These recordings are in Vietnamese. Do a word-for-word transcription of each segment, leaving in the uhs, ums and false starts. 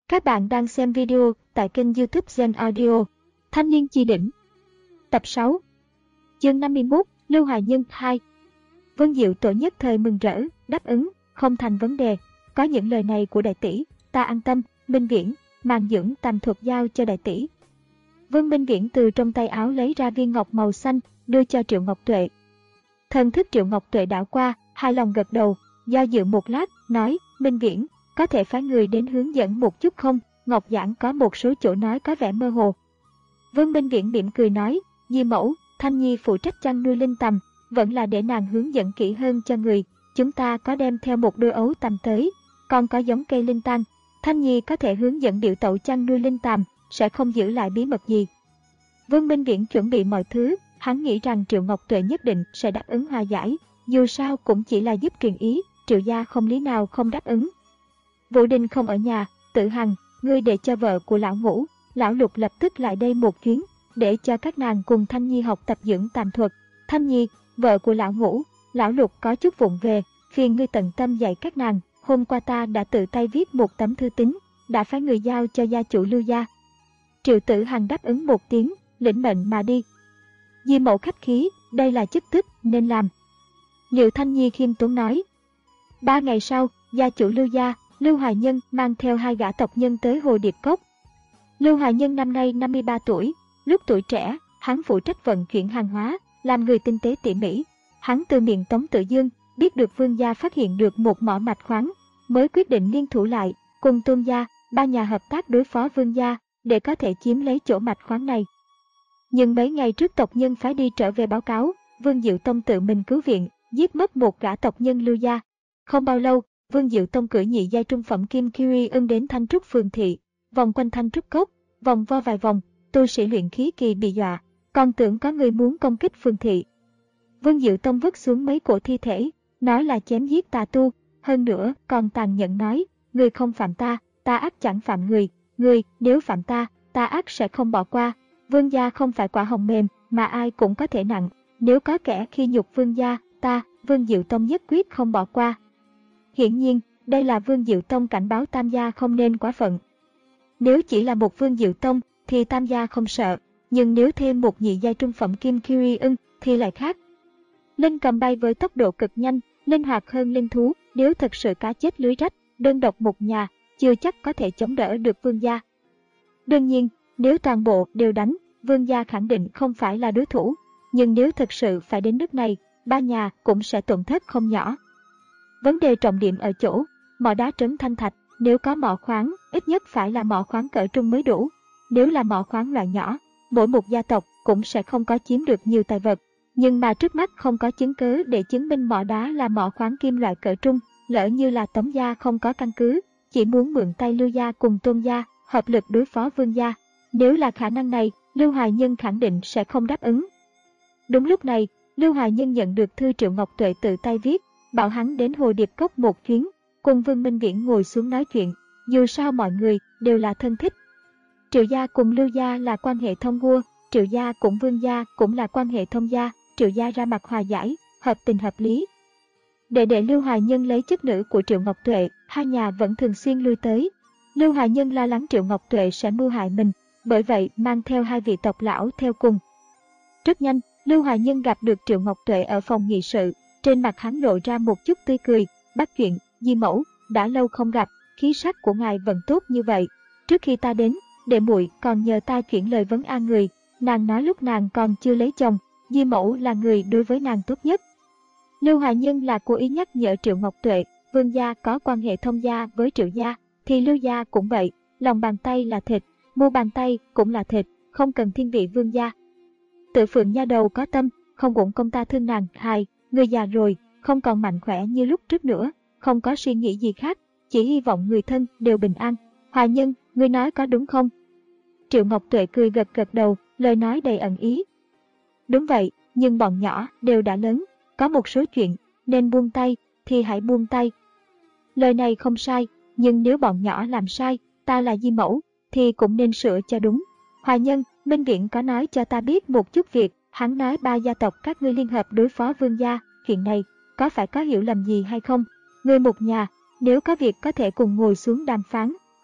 Các bạn đang xem video tại kênh YouTube Gen Audio. Thanh niên chi đỉnh. Tập sáu. Chương năm mươi mốt, Lưu Hoài Nhân hai. Vân Diệu Tổ nhất thời mừng rỡ, đáp ứng, không thành vấn đề. Có những lời này của đại tỷ, ta an tâm. Minh Viễn, màn dưỡng tam thuật giao cho đại tỷ. Vân Minh Viễn từ trong tay áo lấy ra viên ngọc màu xanh, đưa cho Triệu Ngọc Tuệ. Thần thức Triệu Ngọc Tuệ đảo qua, hài lòng gật đầu, do dự một lát, nói, Minh Viễn, có thể phái người đến hướng dẫn một chút không? Ngọc Giảng có một số chỗ nói có vẻ mơ hồ. Vân Minh Viễn mỉm cười nói, Di mẫu, Thanh Nhi phụ trách chăn nuôi linh tầm, vẫn là để nàng hướng dẫn kỹ hơn cho người. Chúng ta có đem theo một đôi ấu tầm tới, còn có giống cây linh tăng. Thanh Nhi có thể hướng dẫn Điệu Tẩu chăn nuôi linh tầm, sẽ không giữ lại bí mật gì. Vân Minh Viễn chuẩn bị mọi thứ, hắn nghĩ rằng Triệu Ngọc Tuệ nhất định sẽ đáp ứng hòa giải, dù sao cũng chỉ là giúp truyền ý, Triệu gia không lý nào không đáp ứng. Vũ Đình không ở nhà, Tử Hằng, ngươi để cho vợ của lão ngủ, lão Lục lập tức lại đây một chuyến, để cho các nàng cùng Thanh Nhi học tập dưỡng tàm thuật. Thanh Nhi, vợ của lão ngủ, lão Lục có chút vụng về, phiền ngươi tận tâm dạy các nàng. Hôm qua ta đã tự tay viết một tấm thư tín, đã phái người giao cho gia chủ Lưu gia. Triệu Tử Hằng đáp ứng một tiếng, lĩnh mệnh mà đi. Di mẫu khách khí, đây là chức tích nên làm. Liệu Thanh Nhi khiêm tốn nói. Ba ngày sau, gia chủ Lưu gia, Lưu Hoài Nhân mang theo hai gã tộc nhân tới Hồ Điệp Cốc. Lưu Hoài Nhân năm nay năm mươi ba tuổi, lúc tuổi trẻ, hắn phụ trách vận chuyển hàng hóa, làm người tinh tế tỉ mỉ. Hắn từ miệng Tống Tự Dương biết được Vương gia phát hiện được một mỏ mạch khoáng, mới quyết định liên thủ lại, cùng Tôn gia, ba nhà hợp tác đối phó Vương gia, để có thể chiếm lấy chỗ mạch khoáng này. Nhưng mấy ngày trước tộc nhân phái đi trở về báo cáo, Vương Diệu Tông tự mình cứu viện, giết mất một gã tộc nhân Lưu gia. Không bao lâu, Vương Diệu Tông cưỡi nhị giai trung phẩm kim Kiri ưng đến Thanh Trúc Phường thị, vòng quanh Thanh Trúc Cốc, vòng vo vài vòng, tu sĩ luyện khí kỳ bị dọa, còn tưởng có người muốn công kích Phường thị. Vương Diệu Tông vứt xuống mấy cổ thi thể, nói là chém giết tà tu, hơn nữa còn tàn nhẫn nói, người không phạm ta, ta ác chẳng phạm người, người nếu phạm ta, ta ác sẽ không bỏ qua. Vương gia không phải quả hồng mềm, mà ai cũng có thể nặng, nếu có kẻ khi nhục Vương gia, ta, Vương Diệu Tông nhất quyết không bỏ qua. Hiển nhiên, đây là Vương Diệu Tông cảnh báo Tam gia không nên quá phận. Nếu chỉ là một Vương Diệu Tông, thì Tam gia không sợ, nhưng nếu thêm một nhị giai trung phẩm kim Kiri ưng, thì lại khác. Linh cầm bay với tốc độ cực nhanh, linh hoạt hơn linh thú, nếu thật sự cá chết lưới rách, đơn độc một nhà, chưa chắc có thể chống đỡ được Vương gia. Đương nhiên, nếu toàn bộ đều đánh, Vương gia khẳng định không phải là đối thủ, nhưng nếu thật sự phải đến nước này, ba nhà cũng sẽ tổn thất không nhỏ. Vấn đề trọng điểm ở chỗ, mỏ đá trấn Thanh Thạch, nếu có mỏ khoáng, ít nhất phải là mỏ khoáng cỡ trung mới đủ. Nếu là mỏ khoáng loại nhỏ, mỗi một gia tộc cũng sẽ không có chiếm được nhiều tài vật. Nhưng mà trước mắt không có chứng cứ để chứng minh mỏ đá là mỏ khoáng kim loại cỡ trung, lỡ như là Tống gia không có căn cứ, chỉ muốn mượn tay Lưu gia cùng Tôn gia, hợp lực đối phó Vương gia. Nếu là khả năng này, Lưu Hoài Nhân khẳng định sẽ không đáp ứng. Đúng lúc này, Lưu Hoài Nhân nhận được thư Triệu Ngọc Tuệ tự tay viết, bảo hắn đến Hồ Điệp Cốc một chuyến, cùng Vương Minh Viễn ngồi xuống nói chuyện, dù sao mọi người đều là thân thích. Triệu gia cùng Lưu gia là quan hệ thông vua, Triệu gia cùng Vương gia cũng là quan hệ thông gia, Triệu gia ra mặt hòa giải, hợp tình hợp lý. Để để Lưu Hoài Nhân lấy chức nữ của Triệu Ngọc Tuệ, hai nhà vẫn thường xuyên lui tới. Lưu Hoài Nhân lo lắng Triệu Ngọc Tuệ sẽ mưu hại mình, bởi vậy mang theo hai vị tộc lão theo cùng. Rất nhanh, Lưu Hoài Nhân gặp được Triệu Ngọc Tuệ ở phòng nghị sự, trên mặt hắn lộ ra một chút tươi cười, bắt chuyện, Di mẫu, đã lâu không gặp, khí sắc của ngài vẫn tốt như vậy. Trước khi ta đến, đệ muội còn nhờ ta chuyển lời vấn an người, nàng nói lúc nàng còn chưa lấy chồng, Di mẫu là người đối với nàng tốt nhất. Lưu Hoài Nhân là cố ý nhắc nhở Triệu Ngọc Tuệ, Vương gia có quan hệ thông gia với Triệu gia, thì Lưu gia cũng vậy, lòng bàn tay là thịt, mu bàn tay cũng là thịt, không cần thiên vị Vương gia. Tự Phượng nha đầu có tâm, không uổng công ta thương nàng. Hài, người già rồi, không còn mạnh khỏe như lúc trước nữa, không có suy nghĩ gì khác, chỉ hy vọng người thân đều bình an. Hoài Nhân, ngươi nói có đúng không? Triệu Ngọc Tuệ cười gật gật đầu, lời nói đầy ẩn ý. Đúng vậy, nhưng bọn nhỏ đều đã lớn, có một số chuyện nên buông tay thì hãy buông tay. Lời này không sai, nhưng nếu bọn nhỏ làm sai, ta là Di mẫu thì cũng nên sửa cho đúng. Hoài Nhân, Minh Viễn có nói cho ta biết một chút việc, hắn nói ba gia tộc các ngươi liên hợp đối phó Vương gia, chuyện này có phải có hiểu lầm gì hay không? Ngươi một nhà, nếu có việc có thể cùng ngồi xuống đàm phán,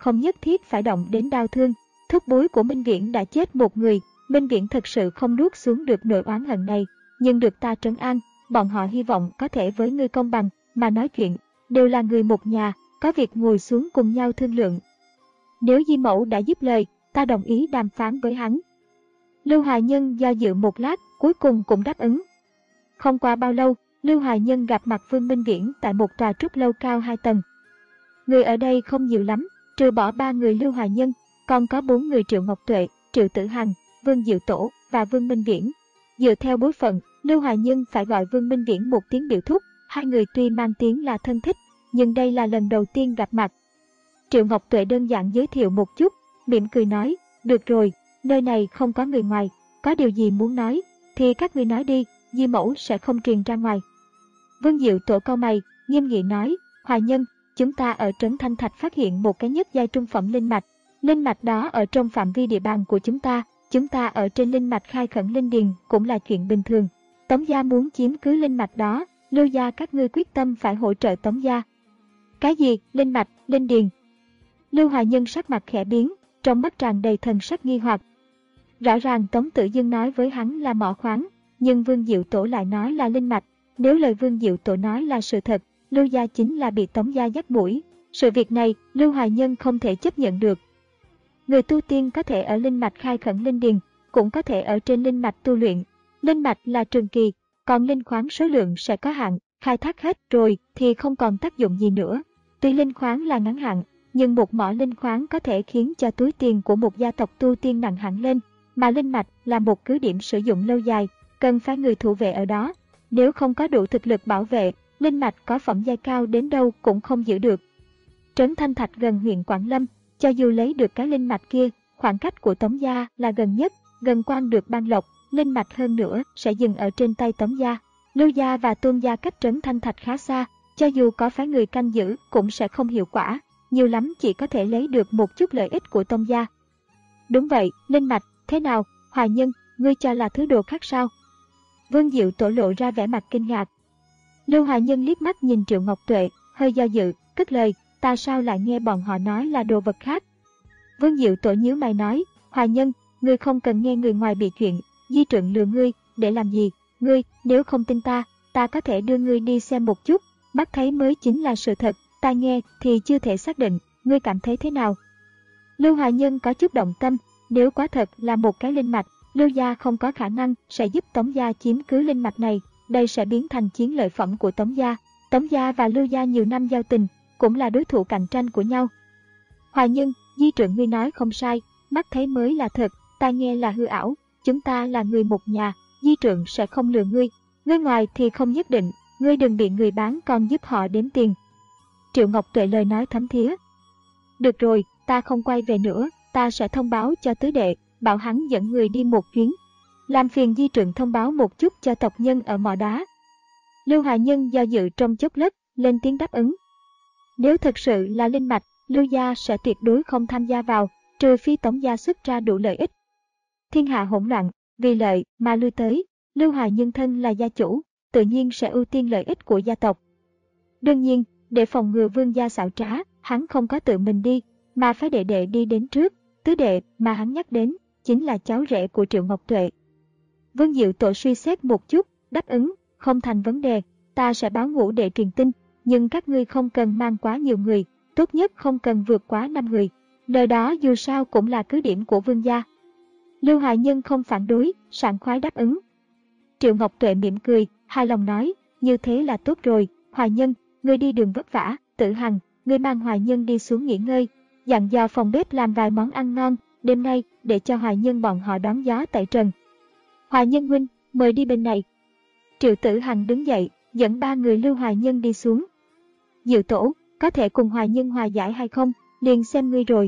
không nhất thiết phải động đến đau thương. Thúc bối của Minh Viễn đã chết một người, Minh Viễn thực sự không nuốt xuống được nỗi oán hận này, nhưng được ta trấn an, bọn họ hy vọng có thể với ngươi công bằng, mà nói chuyện, đều là người một nhà, có việc ngồi xuống cùng nhau thương lượng. Nếu Di Mẫu đã dứt lời, ta đồng ý đàm phán với hắn. Lưu Hoài Nhân do dự một lát, cuối cùng cũng đáp ứng. Không qua bao lâu, Lưu Hoài Nhân gặp mặt Vương Minh Viễn tại một tòa trúc lâu cao hai tầng. Người ở đây không nhiều lắm, trừ bỏ ba người Lưu Hoài Nhân, còn có bốn người Triệu Ngọc Tuệ, Triệu Tử Hằng, Vương Diệu Tổ và Vương Minh Viễn. Dựa theo bối phận, Lưu Hoài Nhân phải gọi Vương Minh Viễn một tiếng biểu thúc, hai người tuy mang tiếng là thân thích, nhưng đây là lần đầu tiên gặp mặt. Triệu Ngọc Tuệ đơn giản giới thiệu một chút, mỉm cười nói, được rồi, nơi này không có người ngoài, có điều gì muốn nói, thì các ngươi nói đi, Di Mẫu sẽ không truyền ra ngoài. Vương Diệu Tổ cau mày, nghiêm nghị nói, Hoài Nhân, chúng ta ở Trấn Thanh Thạch phát hiện một cái nhất giai trung phẩm linh mạch. Linh mạch đó ở trong phạm vi địa bàn của chúng ta, chúng ta ở trên linh mạch khai khẩn linh điền cũng là chuyện bình thường. Tống gia muốn chiếm cứ linh mạch đó, Lưu gia các ngươi quyết tâm phải hỗ trợ Tống gia. Cái gì, linh mạch, linh điền? Lưu Hoài Nhân sắc mặt khẽ biến, trong mắt tràn đầy thần sắc nghi hoặc. Rõ ràng Tống Tử Dương nói với hắn là mỏ khoáng, nhưng Vương Diệu Tổ lại nói là linh mạch. Nếu lời Vương Diệu Tổ nói là sự thật, Lưu gia chính là bị Tống gia dắt mũi. Sự việc này, Lưu Hoài Nhân không thể chấp nhận được. Người tu tiên có thể ở linh mạch khai khẩn linh điền, cũng có thể ở trên linh mạch tu luyện. Linh mạch là trường kỳ, còn linh khoáng số lượng sẽ có hạn, khai thác hết rồi thì không còn tác dụng gì nữa. Tuy linh khoáng là ngắn hạn, nhưng một mỏ linh khoáng có thể khiến cho túi tiền của một gia tộc tu tiên nặng hẳn lên, mà linh mạch là một cứ điểm sử dụng lâu dài, cần phải người thủ vệ ở đó. Nếu không có đủ thực lực bảo vệ, linh mạch có phẩm giai cao đến đâu cũng không giữ được. Trấn Thanh Thạch gần huyện Quảng Lâm, cho dù lấy được cái linh mạch kia, khoảng cách của Tống gia là gần nhất, gần quan được ban lộc, linh mạch hơn nữa sẽ dừng ở trên tay Tống gia. Lưu gia và Tôn gia cách Trấn Thanh Thạch khá xa, cho dù có phái người canh giữ cũng sẽ không hiệu quả, nhiều lắm chỉ có thể lấy được một chút lợi ích của Tông gia. Đúng vậy, linh mạch, thế nào, Hoài Nhân, ngươi cho là thứ đồ khác sao? Vương Diệu Tổ lộ ra vẻ mặt kinh ngạc. Lưu Hoài Nhân liếc mắt nhìn Triệu Ngọc Tuệ, hơi do dự, cất lời, ta sao lại nghe bọn họ nói là đồ vật khác? Vương Diệu Tổ nhíu mày nói, Hoài Nhân, ngươi không cần nghe người ngoài bị chuyện, Di Trượng lừa ngươi, để làm gì? Ngươi, nếu không tin ta, ta có thể đưa ngươi đi xem một chút, mắt thấy mới chính là sự thật, ta nghe thì chưa thể xác định, ngươi cảm thấy thế nào? Lưu Hoài Nhân có chút động tâm, nếu quá thật là một cái linh mạch, Lưu gia không có khả năng sẽ giúp Tống gia chiếm cứ linh mạch này, đây sẽ biến thành chiến lợi phẩm của Tống gia. Tống gia và Lưu gia nhiều năm giao tình, cũng là đối thủ cạnh tranh của nhau. Hoài Nhân, Di Trượng ngươi nói không sai, mắt thấy mới là thật, ta nghe là hư ảo, chúng ta là người một nhà, Di Trượng sẽ không lừa ngươi, ngươi ngoài thì không nhất định, ngươi đừng bị người bán còn giúp họ đếm tiền. Triệu Ngọc Tuệ lời nói thấm thía. Được rồi, ta không quay về nữa, ta sẽ thông báo cho tứ đệ, bảo hắn dẫn người đi một chuyến. Làm phiền Di Trượng thông báo một chút cho tộc nhân ở mỏ đá. Lưu Hoài Nhân do dự trong chốc lát, lên tiếng đáp ứng. Nếu thực sự là linh mạch, Lưu gia sẽ tuyệt đối không tham gia vào, trừ phi Tống gia xuất ra đủ lợi ích. Thiên hạ hỗn loạn, vì lợi mà lui tới, Lưu Hoài Nhân thân là gia chủ, tự nhiên sẽ ưu tiên lợi ích của gia tộc. Đương nhiên, để phòng ngừa Vương gia xảo trá, hắn không có tự mình đi, mà phải đệ đệ đi đến trước. Tứ đệ mà hắn nhắc đến chính là cháu rể của Triệu Ngọc Tuệ. Vương Diệu Tổ suy xét một chút, đáp ứng, không thành vấn đề, ta sẽ báo ngũ đệ truyền tin, nhưng các ngươi không cần mang quá nhiều người, tốt nhất không cần vượt quá năm người. Nơi đó dù sao cũng là cứ điểm của Vương gia. Lưu Hoài Nhân không phản đối, sảng khoái đáp ứng. Triệu Ngọc Tuệ mỉm cười, hài lòng nói, như thế là tốt rồi, Hoài Nhân, ngươi đi đường vất vả, Tử Hằng, ngươi mang Hoài Nhân đi xuống nghỉ ngơi, dặn dò phòng bếp làm vài món ăn ngon, đêm nay để cho Hoài Nhân bọn họ đón gió tại trần. Hoài Nhân huynh, mời đi bên này. Triệu Tử Hằng đứng dậy, dẫn ba người Lưu Hoài Nhân đi xuống. Diệu Tổ, có thể cùng Hoài Nhân hòa giải hay không, liền xem ngươi rồi.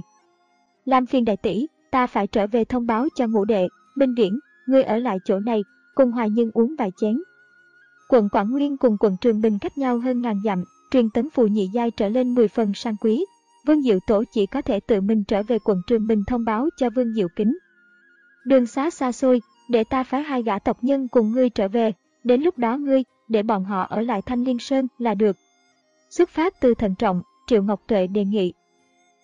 Làm phiền đại tỷ, ta phải trở về thông báo cho ngũ đệ, Minh Viễn, ngươi ở lại chỗ này, cùng Hoài Nhân uống vài chén. Quận Quảng Nguyên cùng quận Trường Bình cách nhau hơn ngàn dặm, truyền tấn phù nhị giai trở lên mười phần sang quý. Vương Diệu Tổ chỉ có thể tự mình trở về quận Trường Bình thông báo cho Vương Diệu Kính. Đường xá xa xôi, để ta phái hai gã tộc nhân cùng ngươi trở về, đến lúc đó ngươi, để bọn họ ở lại Thanh Liên Sơn là được. Xuất phát từ thận trọng, Triệu Ngọc Tuệ đề nghị.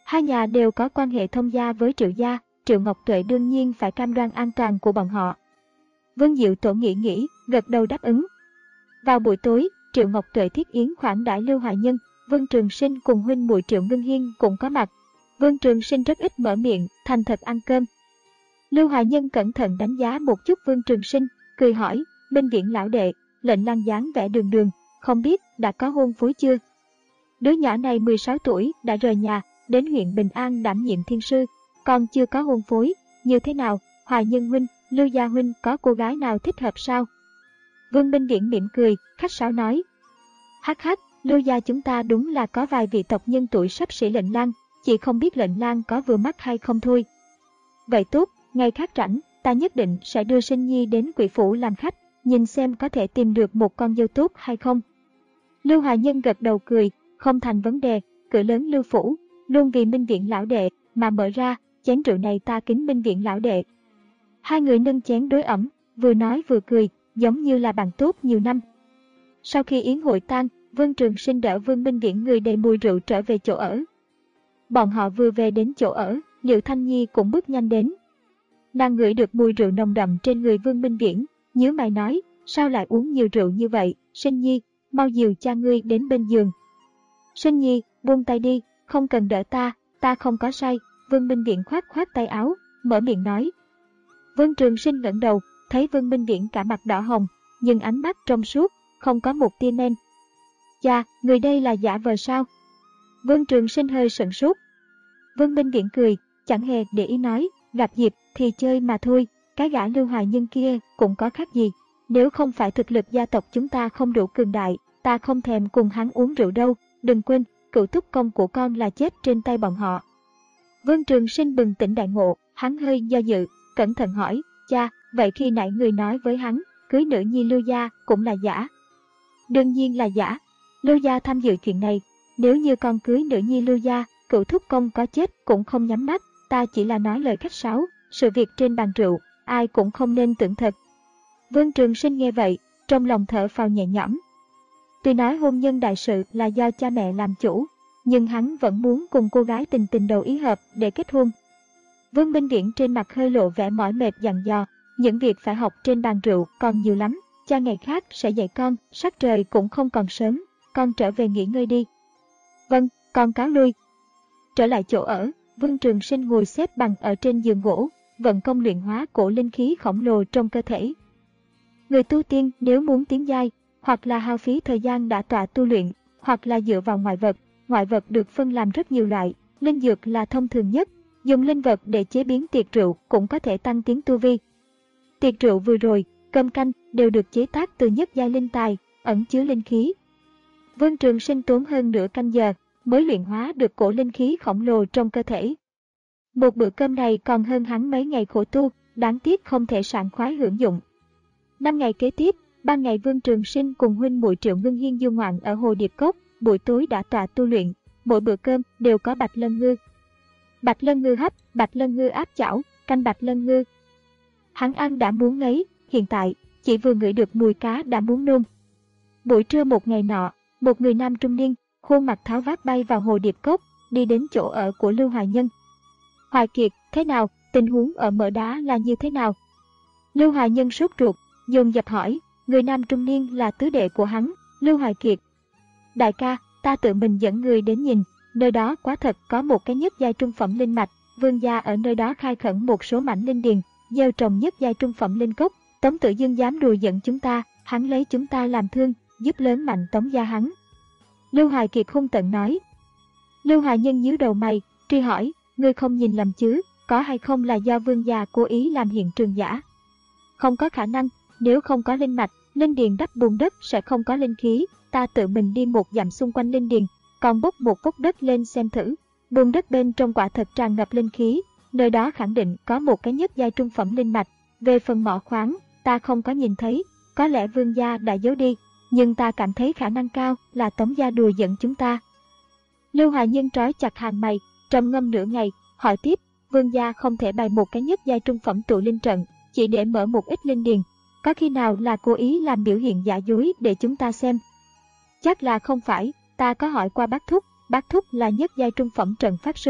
Hai nhà đều có quan hệ thông gia với Triệu gia, Triệu Ngọc Tuệ đương nhiên phải cam đoan an toàn của bọn họ. Vương Diệu Tổ nghĩ nghĩ, gật đầu đáp ứng. Vào buổi tối, Triệu Ngọc Tuệ thiết yến khoản đãi Lưu Hoài Nhân, Vương Trường Sinh cùng huynh muội Triệu Ngưng Hiên cũng có mặt. Vương Trường Sinh rất ít mở miệng, thành thật ăn cơm. Lưu Hoài Nhân cẩn thận đánh giá một chút Vương Trường Sinh, cười hỏi, Minh Viễn lão đệ, Lệnh Lang dáng vẻ đường đường, không biết đã có hôn phối chưa? Đứa nhỏ này mười sáu tuổi, đã rời nhà, đến huyện Bình An đảm nhiệm thiên sư, còn chưa có hôn phối, như thế nào, Hoài Nhân huynh, Lưu gia huynh có cô gái nào thích hợp sao? Vương Minh Viễn mỉm cười, khách sáo nói. Hắc hắc, Lưu gia chúng ta đúng là có vài vị tộc nhân tuổi sắp xỉ Lệnh Lang, chỉ không biết Lệnh Lang có vừa mắt hay không thôi. Vậy tốt, ngày khác rảnh, ta nhất định sẽ đưa Sinh Nhi đến Quỷ Phủ làm khách, nhìn xem có thể tìm được một con dâu tốt hay không. Lưu Hoài Nhân gật đầu cười, không thành vấn đề, cửa lớn Lưu Phủ, luôn vì Minh Viễn lão đệ mà mở ra, chén rượu này ta kính Minh Viễn lão đệ. Hai người nâng chén đối ẩm, vừa nói vừa cười, giống như là bạn tốt nhiều năm. Sau khi yến hội tan, Vương Trường Sinh đỡ Vương Minh Viễn người đầy mùi rượu trở về chỗ ở. Bọn họ vừa về đến chỗ ở, Liệu Thanh Nhi cũng bước nhanh đến. Nàng ngửi được mùi rượu nồng đậm trên người Vương Minh Viễn, nhíu mày nói, sao lại uống nhiều rượu như vậy, Sinh Nhi, mau dìu cha ngươi đến bên giường. Sinh Nhi, buông tay đi, không cần đỡ ta, ta không có say. Vương Minh Viễn khoát khoát tay áo, mở miệng nói. Vương Trường Sinh ngẩng đầu, thấy Vương Minh Viễn cả mặt đỏ hồng, nhưng ánh mắt trong suốt, không có một tia men. Cha, người đây là giả vờ sao? Vương Trường Sinh hơi sửng sốt. Vương Minh Viễn cười, chẳng hề để ý nói, gặp dịp thì chơi mà thôi, cái gã Lưu Hoài Nhân kia cũng có khác gì. Nếu không phải thực lực gia tộc chúng ta không đủ cường đại, ta không thèm cùng hắn uống rượu đâu, đừng quên, cựu thúc công của con là chết trên tay bọn họ. Vương Trường Sinh bừng tỉnh đại ngộ, hắn hơi do dự, cẩn thận hỏi, cha, vậy khi nãy người nói với hắn, cưới nữ nhi Lưu gia cũng là giả? Đương nhiên là giả, Lưu gia tham dự chuyện này, nếu như con cưới nữ nhi Lưu gia, cựu thúc công có chết cũng không nhắm mắt, ta chỉ là nói lời khách sáo, sự việc trên bàn rượu, ai cũng không nên tưởng thật. Vương Trường Sinh nghe vậy, trong lòng thở phào nhẹ nhõm. Tuy nói hôn nhân đại sự là do cha mẹ làm chủ, nhưng hắn vẫn muốn cùng cô gái tình tình đầu ý hợp để kết hôn. Vương Minh Viễn trên mặt hơi lộ vẻ mỏi mệt dặn dò, những việc phải học trên bàn rượu còn nhiều lắm, cha ngày khác sẽ dạy con, sắc trời cũng không còn sớm, con trở về nghỉ ngơi đi. Vâng, con cáo lui. Trở lại chỗ ở, Vương Trường Sinh ngồi xếp bằng ở trên giường gỗ, vận công luyện hóa cổ linh khí khổng lồ trong cơ thể. Người tu tiên nếu muốn tiến giai, hoặc là hao phí thời gian đã tọa tu luyện, hoặc là dựa vào ngoại vật. Ngoại vật được phân làm rất nhiều loại, linh dược là thông thường nhất, dùng linh vật để chế biến tiệc rượu cũng có thể tăng tiến tu vi. Tiệc rượu vừa rồi, cơm canh đều được chế tác từ nhất giai linh tài, ẩn chứa linh khí. Vương Trường Sinh tốn hơn nửa canh giờ mới luyện hóa được cổ linh khí khổng lồ trong cơ thể. Một bữa cơm này còn hơn hắn mấy ngày khổ tu, đáng tiếc không thể sảng khoái hưởng dụng. Năm ngày kế tiếp, ban ngày Vương Trường Sinh cùng huynh muội Triệu Ngưng Hiên du ngoạn ở Hồ Điệp Cốc, buổi tối đã tọa tu luyện, mỗi bữa cơm đều có bạch lân ngư. Bạch lân ngư hấp, bạch lân ngư áp chảo, canh bạch lân ngư. Hắn ăn đã muốn ngấy, hiện tại, chỉ vừa ngửi được mùi cá đã muốn nôn. Buổi trưa một ngày nọ, một người nam trung niên, khuôn mặt tháo vát bay vào Hồ Điệp Cốc, đi đến chỗ ở của Lưu Hoài Nhân. Hoài Kiệt, thế nào, tình huống ở Mỡ Đá là như thế nào? Lưu Hoài Nhân sốt ruột, dồn dập hỏi, người nam trung niên là tứ đệ của hắn, Lưu Hoài Kiệt. Đại ca, ta tự mình dẫn người đến nhìn, nơi đó quá thật có một cái nhất giai trung phẩm linh mạch, vương gia ở nơi đó khai khẩn một số mảnh linh điền, gieo trồng nhất giai trung phẩm linh cốc, Tống Tự Dương dám đùa giận chúng ta, hắn lấy chúng ta làm thương, giúp lớn mạnh Tống gia hắn. Lưu Hoài Kiệt hung tợn nói. Lưu Hoài Nhân nhíu đầu mày, truy hỏi, ngươi không nhìn lầm chứ, có hay không là do vương gia cố ý làm hiện trường giả? Không có khả năng, nếu không có linh mạch, linh điền đắp bùn đất sẽ không có linh khí, ta tự mình đi một dặm xung quanh linh điền, còn bốc một vốc đất lên xem thử, bùn đất bên trong quả thật tràn ngập linh khí, nơi đó khẳng định có một cái nhất giai trung phẩm linh mạch. Về phần mỏ khoáng, ta không có nhìn thấy, có lẽ vương gia đã giấu đi, nhưng ta cảm thấy khả năng cao là Tống gia đùa giận chúng ta. Lưu Hoài Nhân trói chặt hàng mày, trầm ngâm nửa ngày, hỏi tiếp, vương gia không thể bày một cái nhất giai trung phẩm tụ linh trận, chỉ để mở một ít linh điền, có khi nào là cố ý làm biểu hiện giả dối để chúng ta xem? Chắc là không phải, ta có hỏi qua bác thúc, bác thúc là nhất giai trung phẩm trận pháp sư,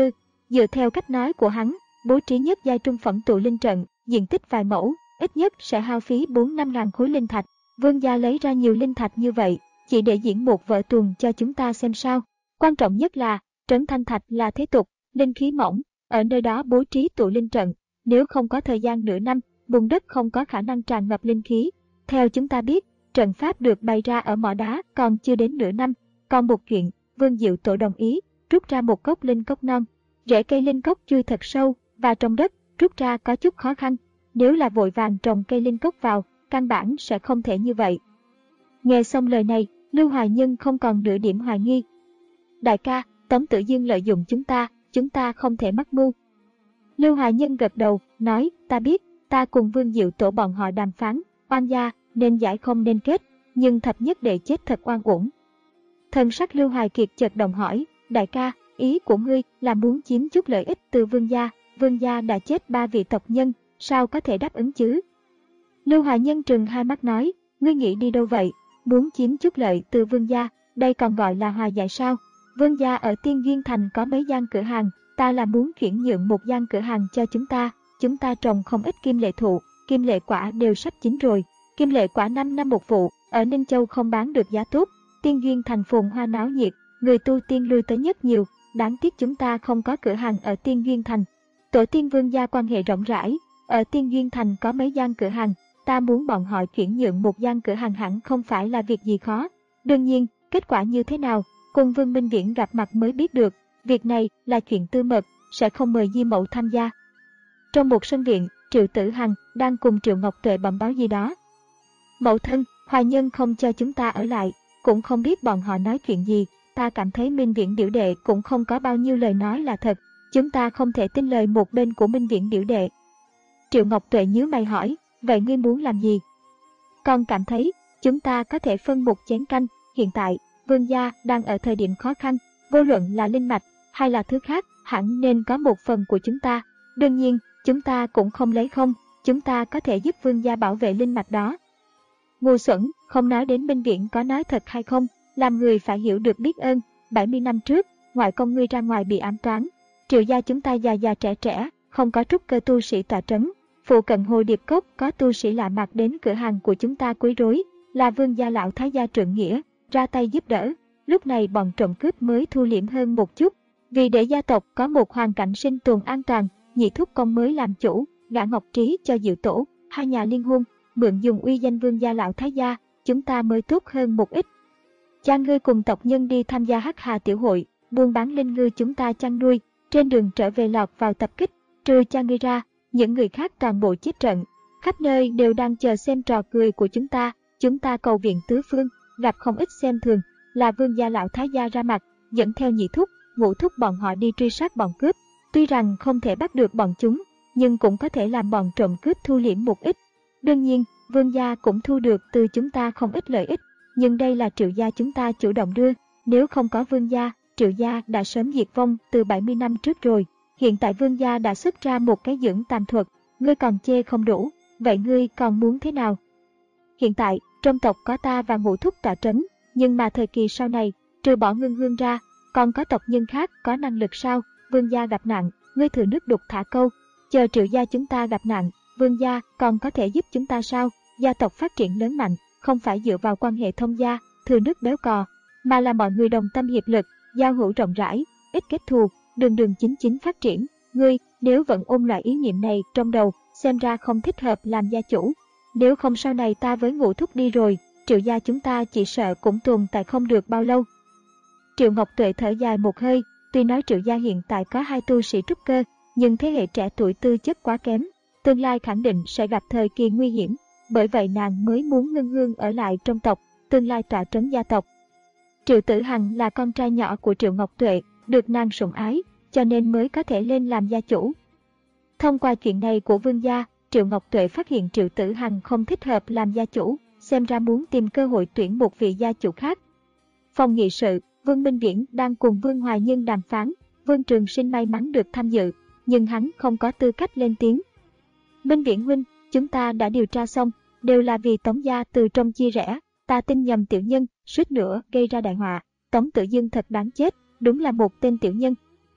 Dựa theo cách nói của hắn, bố trí nhất giai trung phẩm tụ linh trận, diện tích vài mẫu, ít nhất sẽ hao phí bốn năm ngàn khối linh thạch. Vương gia lấy ra nhiều linh thạch như vậy, chỉ để diễn một vở tuồng cho chúng ta xem sao. Quan trọng nhất là, Trấn Thanh Thạch là thế tục, linh khí mỏng, ở nơi đó bố trí tụ linh trận. Nếu không có thời gian nửa năm, bùn đất không có khả năng tràn ngập linh khí. Theo chúng ta biết, trận pháp được bày ra ở mỏ đá còn chưa đến nửa năm. Còn một chuyện, Vương Diệu Tổ đồng ý, rút ra một gốc linh cốc non. Rễ cây linh cốc chui thật sâu, và trong đất, rút ra có chút khó khăn. Nếu là vội vàng trồng cây linh cốc vào, căn bản sẽ không thể như vậy. Nghe xong lời này, Lưu Hoài Nhân không còn nửa điểm hoài nghi. Đại ca, Tống Tử Dương lợi dụng chúng ta, chúng ta không thể mắc mưu. Lưu Hoài Nhân gật đầu, nói, ta biết, ta cùng Vương Diệu Tổ bọn họ đàm phán, oan gia, nên giải không nên kết, nhưng thập nhất đệ chết thật oan uổng. Thần sắc Lưu Hoài Kiệt chợt động hỏi, đại ca, ý của ngươi là muốn chiếm chút lợi ích từ Vương gia, Vương gia đã chết ba vị tộc nhân, sao có thể đáp ứng chứ? Lưu Hoài Nhân trừng hai mắt nói, ngươi nghĩ đi đâu vậy, muốn chiếm chút lợi từ Vương gia, đây còn gọi là hòa giải sao? Vương gia ở Tiên Duyên Thành có mấy gian cửa hàng, ta là muốn chuyển nhượng một gian cửa hàng cho chúng ta, chúng ta trồng không ít kim lệ thụ, kim lệ quả đều sắp chín rồi, kim lệ quả năm năm một vụ, ở Ninh Châu không bán được giá tốt, Tiên Duyên Thành phồn hoa náo nhiệt, người tu tiên lui tới nhất nhiều, đáng tiếc chúng ta không có cửa hàng ở Tiên Duyên Thành. Tổ tiên Vương gia quan hệ rộng rãi, ở Tiên Duyên Thành có mấy gian cửa hàng, ta muốn bọn họ chuyển nhượng một gian cửa hàng hẳn không phải là việc gì khó. Đương nhiên, kết quả như thế nào, cùng Vương Minh Viễn gặp mặt mới biết được, việc này là chuyện tư mật, sẽ không mời Di Mậu tham gia. Trong một sân viện, Triệu Tử Hằng đang cùng Triệu Ngọc Tuệ bẩm báo gì đó. Mậu thân, Hoài Nhân không cho chúng ta ở lại, cũng không biết bọn họ nói chuyện gì, ta cảm thấy Minh Viễn biểu đệ cũng không có bao nhiêu lời nói là thật, chúng ta không thể tin lời một bên của Minh Viễn biểu đệ. Triệu Ngọc Tuệ nhíu mày hỏi, vậy ngươi muốn làm gì? Con cảm thấy, chúng ta có thể phân một chén canh, hiện tại, Vương gia đang ở thời điểm khó khăn, vô luận là linh mạch hay là thứ khác, hẳn nên có một phần của chúng ta. Đương nhiên, chúng ta cũng không lấy không, chúng ta có thể giúp Vương gia bảo vệ linh mạch đó. Ngu xuẩn, không nói đến Minh Viễn có nói thật hay không, làm người phải hiểu được biết ơn. bảy mươi năm trước, ngoại công ngươi ra ngoài bị ám toán, Triệu gia chúng ta già già trẻ trẻ, không có trúc cơ tu sĩ tọa trấn. Phụ cận Hồ Điệp Cốc có tu sĩ lạ mặt đến cửa hàng của chúng ta quấy rối, là Vương gia lão thái gia trượng nghĩa, ra tay giúp đỡ. Lúc này bọn trộm cướp mới thu liễm hơn một chút. Vì để gia tộc có một hoàn cảnh sinh tồn an toàn, nhị thúc công mới làm chủ, gả Ngọc Trí cho Diệu Tổ, hai nhà liên hôn, mượn dùng uy danh Vương gia lão thái gia, chúng ta mới tốt hơn một ít. Cha ngươi cùng tộc nhân đi tham gia Hắc Hà tiểu hội, buôn bán linh ngư chúng ta chăn nuôi, trên đường trở về lọt vào tập kích, trừ cha ngươi ra, những người khác toàn bộ chết trận, khắp nơi đều đang chờ xem trò cười của chúng ta, chúng ta cầu viện tứ phương, gặp không ít xem thường, là Vương gia lão thái gia ra mặt, dẫn theo nhị thúc, ngũ thúc bọn họ đi truy sát bọn cướp, tuy rằng không thể bắt được bọn chúng, nhưng cũng có thể làm bọn trộm cướp thu liễm một ít. Đương nhiên, Vương gia cũng thu được từ chúng ta không ít lợi ích, nhưng đây là Triệu gia chúng ta chủ động đưa, nếu không có Vương gia, Triệu gia đã sớm diệt vong từ bảy mươi năm trước rồi. Hiện tại Vương gia đã xuất ra một cái dưỡng tàm thuật, ngươi còn chê không đủ, vậy ngươi còn muốn thế nào? Hiện tại, trong tộc có ta và ngũ thúc tọa trấn, nhưng mà thời kỳ sau này, trừ bỏ Ngưng Hương ra, còn có tộc nhân khác có năng lực sao? Vương gia gặp nạn, ngươi thừa nước đục thả câu, chờ Triệu gia chúng ta gặp nạn, Vương gia còn có thể giúp chúng ta sao? Gia tộc phát triển lớn mạnh, không phải dựa vào quan hệ thông gia, thừa nước béo cò, mà là mọi người đồng tâm hiệp lực, giao hữu rộng rãi, ít kết thù, đường đường chính chính phát triển. Ngươi, nếu vẫn ôm loại ý niệm này trong đầu, xem ra không thích hợp làm gia chủ. Nếu không sau này ta với ngũ thúc đi rồi, Triệu gia chúng ta chỉ sợ cũng tồn tại không được bao lâu. Triệu Ngọc Tuệ thở dài một hơi, tuy nói Triệu gia hiện tại có hai tu sĩ trúc cơ, nhưng thế hệ trẻ tuổi tư chất quá kém, tương lai khẳng định sẽ gặp thời kỳ nguy hiểm, bởi vậy nàng mới muốn Ngưng Hương ở lại trong tộc, tương lai tọa trấn gia tộc. Triệu Tử Hằng là con trai nhỏ của Triệu Ngọc Tuệ, được nàng sủng ái, cho nên mới có thể lên làm gia chủ. Thông qua chuyện này của Vương gia, Triệu Ngọc Tuệ phát hiện Triệu Tử Hằng không thích hợp làm gia chủ, xem ra muốn tìm cơ hội tuyển một vị gia chủ khác. Phòng nghị sự, Vương Minh Viễn đang cùng Vương Hoài Nhân đàm phán, Vương Trường Sinh may mắn được tham dự, nhưng hắn không có tư cách lên tiếng. Minh Viễn huynh, chúng ta đã điều tra xong, đều là vì Tống gia từ trong chia rẽ, ta tin nhầm tiểu nhân, suýt nữa gây ra đại họa, Tống Tử Dương thật đáng chết, đúng là một tên tiểu nhân.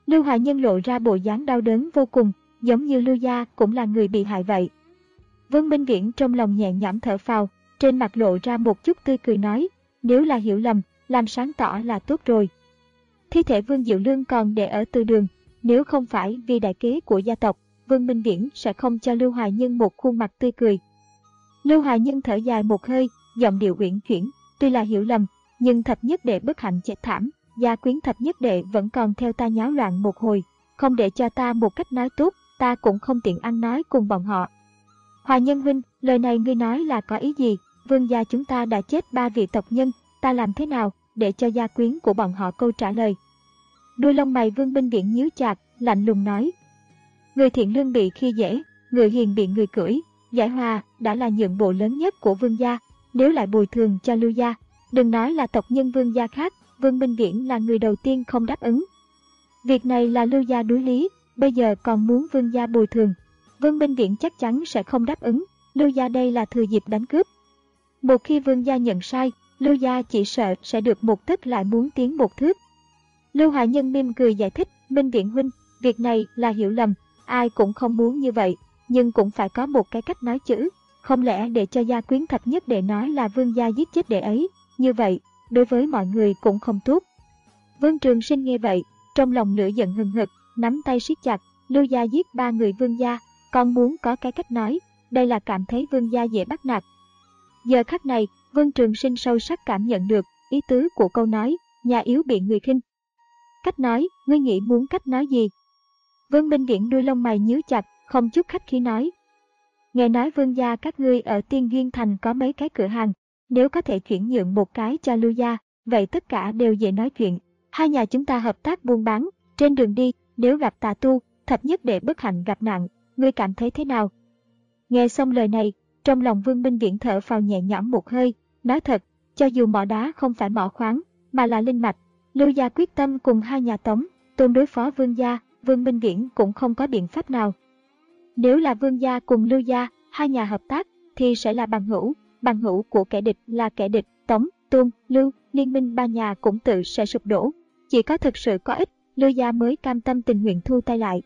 Lưu Hoài Nhân lộ ra bộ dáng đau đớn vô cùng, giống như Lưu gia cũng là người bị hại vậy. Vương Minh Viễn trong lòng nhẹ nhõm thở phào, trên mặt lộ ra một chút tươi cười nói, nếu là hiểu lầm, làm sáng tỏ là tốt rồi. Thi thể Vương Diệu Lương còn để ở từ đường, nếu không phải vì đại kế của gia tộc, Vương Minh Viễn sẽ không cho Lưu Hoài Nhân một khuôn mặt tươi cười. Lưu Hoài Nhân thở dài một hơi, giọng điệu uyển chuyển, tuy là hiểu lầm, nhưng thập nhất đệ bất hạnh chết thảm, gia quyến thập nhất đệ vẫn còn theo ta nháo loạn một hồi, không để cho ta một cách nói tốt, ta cũng không tiện ăn nói cùng bọn họ. Hoài Nhân huynh, lời này ngươi nói là có ý gì? Vương gia chúng ta đã chết ba vị tộc nhân, ta làm thế nào để cho gia quyến của bọn họ câu trả lời? Đuôi lông mày Vương Minh Viễn nhíu chặt, lạnh lùng nói. Người thiện lương bị khi dễ, người hiền bị người cưỡi, giải hòa đã là nhượng bộ lớn nhất của Vương gia, nếu lại bồi thường cho Lưu gia, đừng nói là tộc nhân Vương gia khác, Vương Minh Viễn là người đầu tiên không đáp ứng. Việc này là Lưu gia đối lý, bây giờ còn muốn Vương gia bồi thường. Vương Minh Viễn chắc chắn sẽ không đáp ứng, Lưu gia đây là thừa dịp đánh cướp. Một khi Vương gia nhận sai, Lưu gia chỉ sợ sẽ được một tấc lại muốn tiến một thước. Lưu Hoài Nhân mỉm cười giải thích, Minh Viễn huynh, việc này là hiểu lầm, ai cũng không muốn như vậy, nhưng cũng phải có một cái cách nói chữ, không lẽ để cho gia quyến thập nhất đệ nói là Vương gia giết chết đệ ấy, như vậy, đối với mọi người cũng không tốt. Vương Trường Sinh nghe vậy, trong lòng lửa giận hừng hực, nắm tay siết chặt, Lưu gia giết ba người Vương gia, còn muốn có cái cách nói, đây là cảm thấy Vương gia dễ bắt nạt. Giờ khắc này, Vương Trường Sinh sâu sắc cảm nhận được ý tứ của câu nói, nhà yếu bị người khinh. Cách nói, ngươi nghĩ muốn cách nói gì? Vương Minh Viễn đuôi lông mày nhíu chặt, không chút khách khí nói. Nghe nói Vương gia các ngươi ở Tiên Duyên Thành có mấy cái cửa hàng, nếu có thể chuyển nhượng một cái cho Lưu gia, vậy tất cả đều dễ nói chuyện. Hai nhà chúng ta hợp tác buôn bán, trên đường đi, nếu gặp tà tu, thập nhất đệ bất hạnh gặp nạn, ngươi cảm thấy thế nào? Nghe xong lời này, trong lòng Vương Minh Viễn thở phào nhẹ nhõm một hơi, nói thật, cho dù mỏ đá không phải mỏ khoáng, mà là linh mạch, Lưu gia quyết tâm cùng hai nhà Tống, Tôn đối phó Vương gia, Vương Minh Viễn cũng không có biện pháp nào. Nếu là Vương gia cùng Lưu gia, hai nhà hợp tác, thì sẽ là bằng hữu, bằng hữu của kẻ địch là kẻ địch, Tống, Tôn, Lưu, liên minh ba nhà cũng tự sẽ sụp đổ. Chỉ có thực sự có ích, Lưu gia mới cam tâm tình nguyện thu tay lại.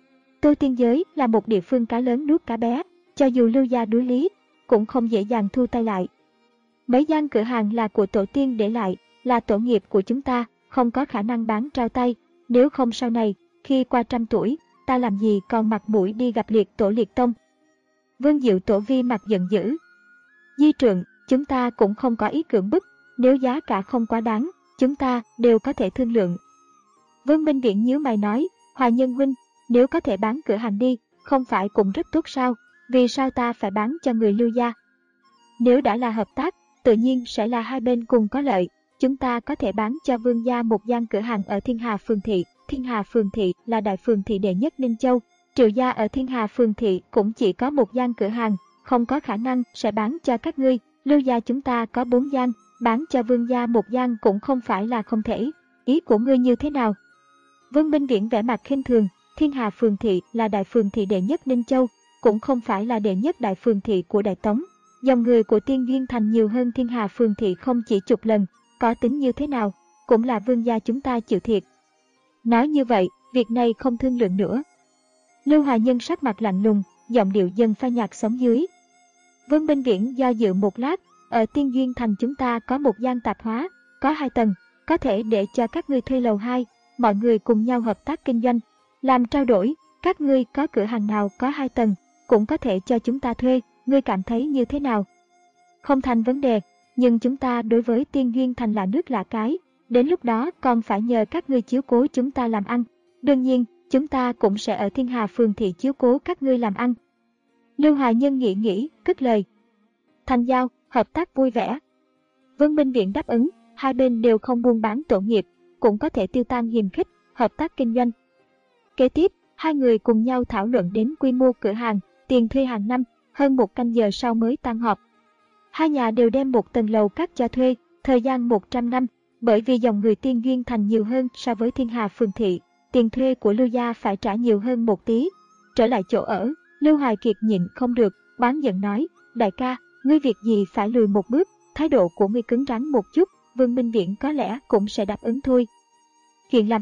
Tô Tiên Giới là một địa phương cá lớn nuốt cá bé, cho dù Lưu gia đối lý, cũng không dễ dàng thu tay lại. Mấy gian cửa hàng là của tổ tiên để lại, là tổ nghiệp của chúng ta, không có khả năng bán trao tay, nếu không sau này, khi qua trăm tuổi, ta làm gì còn mặt mũi đi gặp liệt tổ liệt tông. Vương Diệu Tổ Vi mặt giận dữ. Di Trượng, chúng ta cũng không có ý cưỡng bức, nếu giá cả không quá đáng, chúng ta đều có thể thương lượng. Vương Minh Viễn nhíu mày nói, Hoài Nhân huynh, nếu có thể bán cửa hàng đi, không phải cũng rất tốt sao, vì sao ta phải bán cho người Lưu gia? Nếu đã là hợp tác, tự nhiên sẽ là hai bên cùng có lợi, chúng ta có thể bán cho Vương gia một gian cửa hàng ở Thiên Hà Phường Thị. Thiên Hà Phường Thị là đại phường thị đệ nhất Ninh Châu, Triệu gia ở Thiên Hà Phường Thị cũng chỉ có một gian cửa hàng, không có khả năng sẽ bán cho các ngươi. Lưu gia chúng ta có bốn gian, bán cho Vương gia một gian cũng không phải là không thể. Ý của ngươi như thế nào? Vương Minh Viễn vẻ mặt khinh thường, Thiên Hà Phường Thị là đại phường thị đệ nhất Ninh Châu, cũng không phải là đệ nhất đại phường thị của Đại Tống. Dòng người của Tiên Duyên Thành nhiều hơn Thiên Hà Phường Thị không chỉ chục lần, có tính như thế nào, cũng là Vương gia chúng ta chịu thiệt. Nói như vậy, việc này không thương lượng nữa. Lưu Hoài Nhân sắc mặt lạnh lùng, giọng điệu dần phai nhạt sống dưới. Vương Minh Viễn do dự một lát, ở Tiên Duyên Thành chúng ta có một gian tạp hóa, có hai tầng, có thể để cho các ngươi thuê lầu hai, mọi người cùng nhau hợp tác kinh doanh, làm trao đổi, các ngươi có cửa hàng nào có hai tầng, cũng có thể cho chúng ta thuê, ngươi cảm thấy như thế nào? Không thành vấn đề, nhưng chúng ta đối với Tiên Duyên Thành là nước lạ cái, đến lúc đó còn phải nhờ các ngươi chiếu cố chúng ta làm ăn. Đương nhiên, chúng ta cũng sẽ ở Thiên Hà Phường Thị chiếu cố các ngươi làm ăn. Lưu Hoài Nhân nghĩ nghĩ, cất lời. Thành giao, hợp tác vui vẻ. Vương Minh Viễn đáp ứng, hai bên đều không buôn bán tổ nghiệp, cũng có thể tiêu tan hiềm khích, hợp tác kinh doanh. Kế tiếp, hai người cùng nhau thảo luận đến quy mô cửa hàng, tiền thuê hàng năm, hơn một canh giờ sau mới tan họp. Hai nhà đều đem một tầng lầu cắt cho thuê, thời gian một trăm năm, bởi vì dòng người Tiên Duyên Thành nhiều hơn so với Thiên Hà Phường Thị, tiền thuê của Lưu gia phải trả nhiều hơn một tí. Trở lại chỗ ở, Lưu Hoài Kiệt nhịn không được, oán giận nói, đại ca, ngươi việc gì phải lùi một bước, thái độ của ngươi cứng rắn một chút, Vương Minh Viễn có lẽ cũng sẽ đáp ứng thôi. Chuyện làm ăn,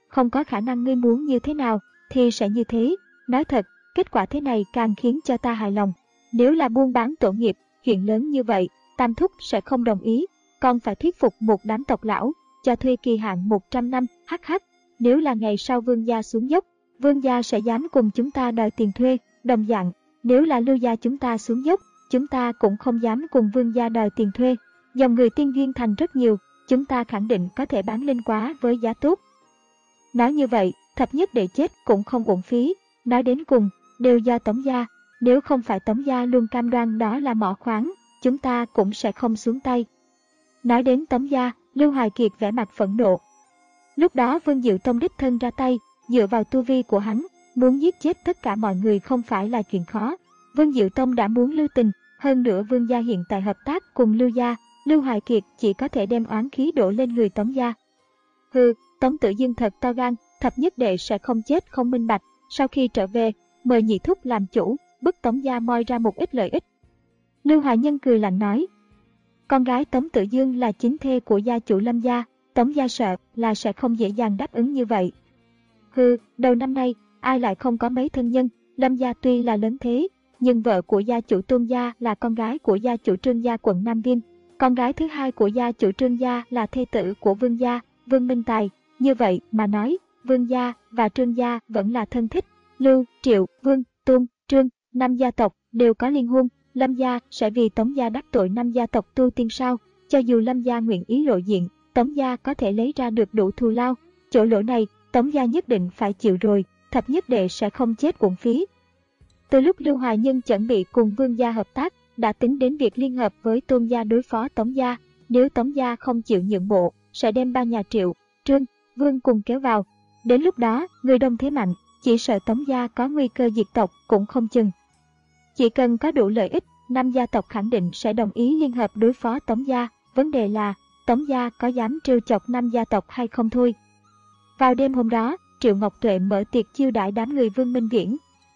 không có khả năng ngươi muốn như thế nào, thì sẽ như thế. Nói thật, kết quả thế này càng khiến cho ta hài lòng. Nếu là buôn bán tổ nghiệp, chuyện lớn như vậy, Tam Thúc sẽ không đồng ý, còn phải thuyết phục một đám tộc lão, cho thuê kỳ hạn một trăm năm, hắc hắc. Nếu là ngày sau Vương gia xuống dốc, Vương gia sẽ dám cùng chúng ta đòi tiền thuê, đồng dạng, nếu là Lưu gia chúng ta xuống dốc, chúng ta cũng không dám cùng Vương gia đòi tiền thuê. Dòng người Tiên Duyên Thành rất nhiều, chúng ta khẳng định có thể bán linh quá với giá tốt. Nói như vậy, thập nhất đệ chết cũng không uổng phí, nói đến cùng, đều do Tống gia, nếu không phải Tống gia luôn cam đoan đó là mỏ khoáng, chúng ta cũng sẽ không xuống tay. Nói đến Tống gia, Lưu Hoài Kiệt vẻ mặt phẫn nộ. Lúc đó Vương Diệu Tông đích thân ra tay, dựa vào tu vi của hắn, muốn giết chết tất cả mọi người không phải là chuyện khó. Vương Diệu Tông đã muốn lưu tình, hơn nữa Vương gia hiện tại hợp tác cùng Lưu gia, Lưu Hoài Kiệt chỉ có thể đem oán khí đổ lên người Tống gia. Hừ, Tống Tử Dương thật to gan, thập nhất đệ sẽ không chết không minh bạch, sau khi trở về, mời nhị thúc làm chủ, bức Tống gia moi ra một ít lợi ích. Lưu Hoài Nhân cười lạnh nói, con gái Tống Tử Dương là chính thê của gia chủ Lâm gia, Tống gia sợ là sẽ không dễ dàng đáp ứng như vậy. Hừ, đầu năm nay, ai lại không có mấy thân nhân, Lâm gia tuy là lớn thế, nhưng vợ của gia chủ Tôn gia là con gái của gia chủ Trương gia quận Nam Viên, con gái thứ hai của gia chủ Trương gia là thê tử của Vương gia, Vương Minh Tài, như vậy mà nói, Vương gia và Trương gia vẫn là thân thích, Lưu, Triệu, Vương, Tôn, Trương, năm gia tộc đều có liên hôn, Lâm gia sẽ vì Tống gia đắc tội năm gia tộc tu tiên sao? Cho dù Lâm gia nguyện ý lộ diện, Tống gia có thể lấy ra được đủ thù lao, chỗ lỗ này, Tống gia nhất định phải chịu rồi, thập nhất đệ sẽ không chết uổng phí. Từ lúc Lưu Hoài Nhân chuẩn bị cùng Vương gia hợp tác, đã tính đến việc liên hợp với Tôn gia đối phó Tống gia, nếu Tống gia không chịu nhượng bộ, sẽ đem ba nhà Triệu, Trương, Vương cùng kéo vào. Đến lúc đó, người đông thế mạnh, chỉ sợ Tống gia có nguy cơ diệt tộc cũng không chừng. Chỉ cần có đủ lợi ích, năm gia tộc khẳng định sẽ đồng ý liên hợp đối phó Tống gia, vấn đề là Tống gia có dám trêu chọc năm gia tộc hay không thôi. Vào đêm hôm đó, Triệu Ngọc Tuệ mở tiệc chiêu đãi đám người Vương Minh Viễn.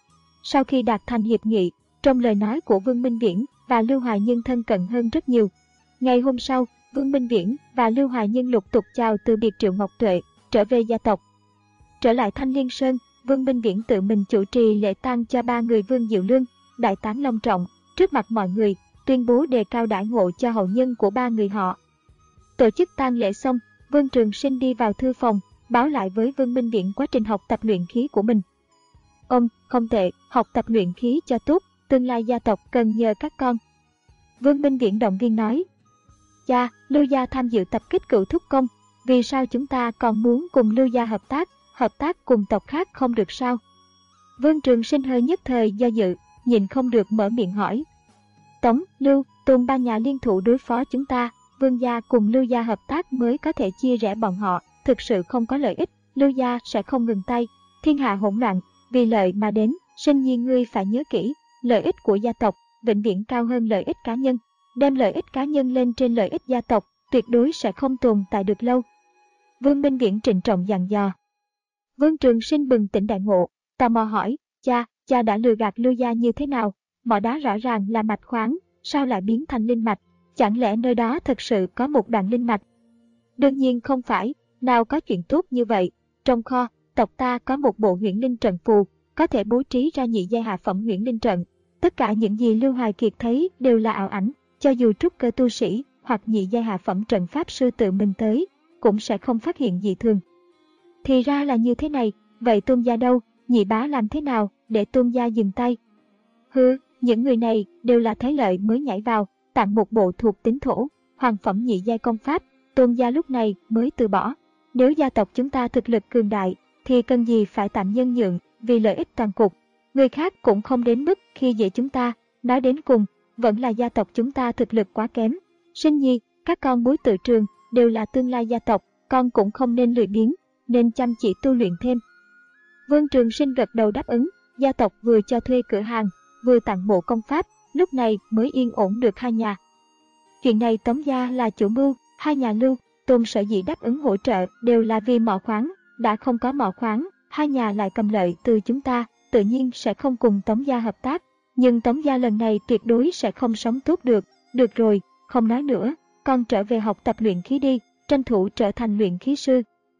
Sau khi đạt thành hiệp nghị, trong lời nói của Vương Minh Viễn và Lưu Hoài Nhân thân cận hơn rất nhiều. Ngày hôm sau, Vương Minh Viễn và Lưu Hoài Nhân lục tục chào từ biệt Triệu Ngọc Tuệ, trở về gia tộc. Trở lại Thanh Liên Sơn, Vương Minh Viễn tự mình chủ trì lễ tang cho ba người Vương Diệu Lương, đại táng long trọng, trước mặt mọi người, tuyên bố đề cao đãi ngộ cho hậu nhân của ba người họ. Tổ chức tang lễ xong, Vương Trường Sinh đi vào thư phòng, báo lại với Vương Minh Viễn quá trình học tập luyện khí của mình. Ông, không tệ, học tập luyện khí cho tốt, tương lai gia tộc cần nhờ các con. Vương Minh Viễn động viên nói, cha, Lưu gia tham dự tập kích Cửu Thúc Công, vì sao chúng ta còn muốn cùng Lưu gia hợp tác, hợp tác cùng tộc khác không được sao? Vương Trường Sinh hơi nhất thời do dự, nhìn không được mở miệng hỏi. Tống, Lưu, Tôn ba nhà liên thủ đối phó chúng ta, Vương gia cùng Lưu gia hợp tác mới có thể chia rẽ bọn họ, thực sự không có lợi ích, Lưu gia sẽ không ngừng tay, thiên hạ hỗn loạn, vì lợi mà đến, Sinh Nhi ngươi phải nhớ kỹ, lợi ích của gia tộc vĩnh viễn cao hơn lợi ích cá nhân, đem lợi ích cá nhân lên trên lợi ích gia tộc, tuyệt đối sẽ không tồn tại được lâu. Vương Minh Viễn trịnh trọng dặn dò. Vương Trường Sinh bừng tỉnh đại ngộ, tò mò hỏi, cha, cha đã lừa gạt Lưu gia như thế nào? Mỏ đá rõ ràng là mạch khoáng, sao lại biến thành linh mạch? Chẳng lẽ nơi đó thật sự có một đoạn linh mạch? Đương nhiên không phải, nào có chuyện tốt như vậy. Trong kho, tộc ta có một bộ huyễn linh trận phù, có thể bố trí ra nhị giai hạ phẩm huyễn linh trận. Tất cả những gì Lưu Hoài Kiệt thấy đều là ảo ảnh, cho dù trúc cơ tu sĩ hoặc nhị giai hạ phẩm trận pháp sư tự mình tới, cũng sẽ không phát hiện gì thường. Thì ra là như thế này, vậy Tôn gia đâu, nhị bá làm thế nào để Tôn gia dừng tay? Hừ, những người này đều là thấy lợi mới nhảy vào, tặng một bộ thuộc tính thổ, hoàng phẩm nhị giai công pháp, Tôn gia lúc này mới từ bỏ. Nếu gia tộc chúng ta thực lực cường đại, thì cần gì phải tạm nhân nhượng vì lợi ích toàn cục. Người khác cũng không đến mức khi dễ chúng ta, nói đến cùng, vẫn là gia tộc chúng ta thực lực quá kém. Sinh Nhi, các con bối tự trường đều là tương lai gia tộc, con cũng không nên lười biếng, nên chăm chỉ tu luyện thêm. Vương Trường Sinh gật đầu đáp ứng, gia tộc vừa cho thuê cửa hàng, vừa tặng bộ công pháp, lúc này mới yên ổn được hai nhà. Chuyện này Tống gia là chủ mưu, hai nhà Lưu, Tôn sở dĩ đáp ứng hỗ trợ đều là vì mỏ khoáng, đã không có mỏ khoáng, hai nhà lại cầm lợi từ chúng ta, tự nhiên sẽ không cùng Tống gia hợp tác. Nhưng Tống gia lần này tuyệt đối sẽ không sống tốt được. Được rồi, không nói nữa, con trở về học tập luyện khí đi, tranh thủ trở thành luyện khí sư.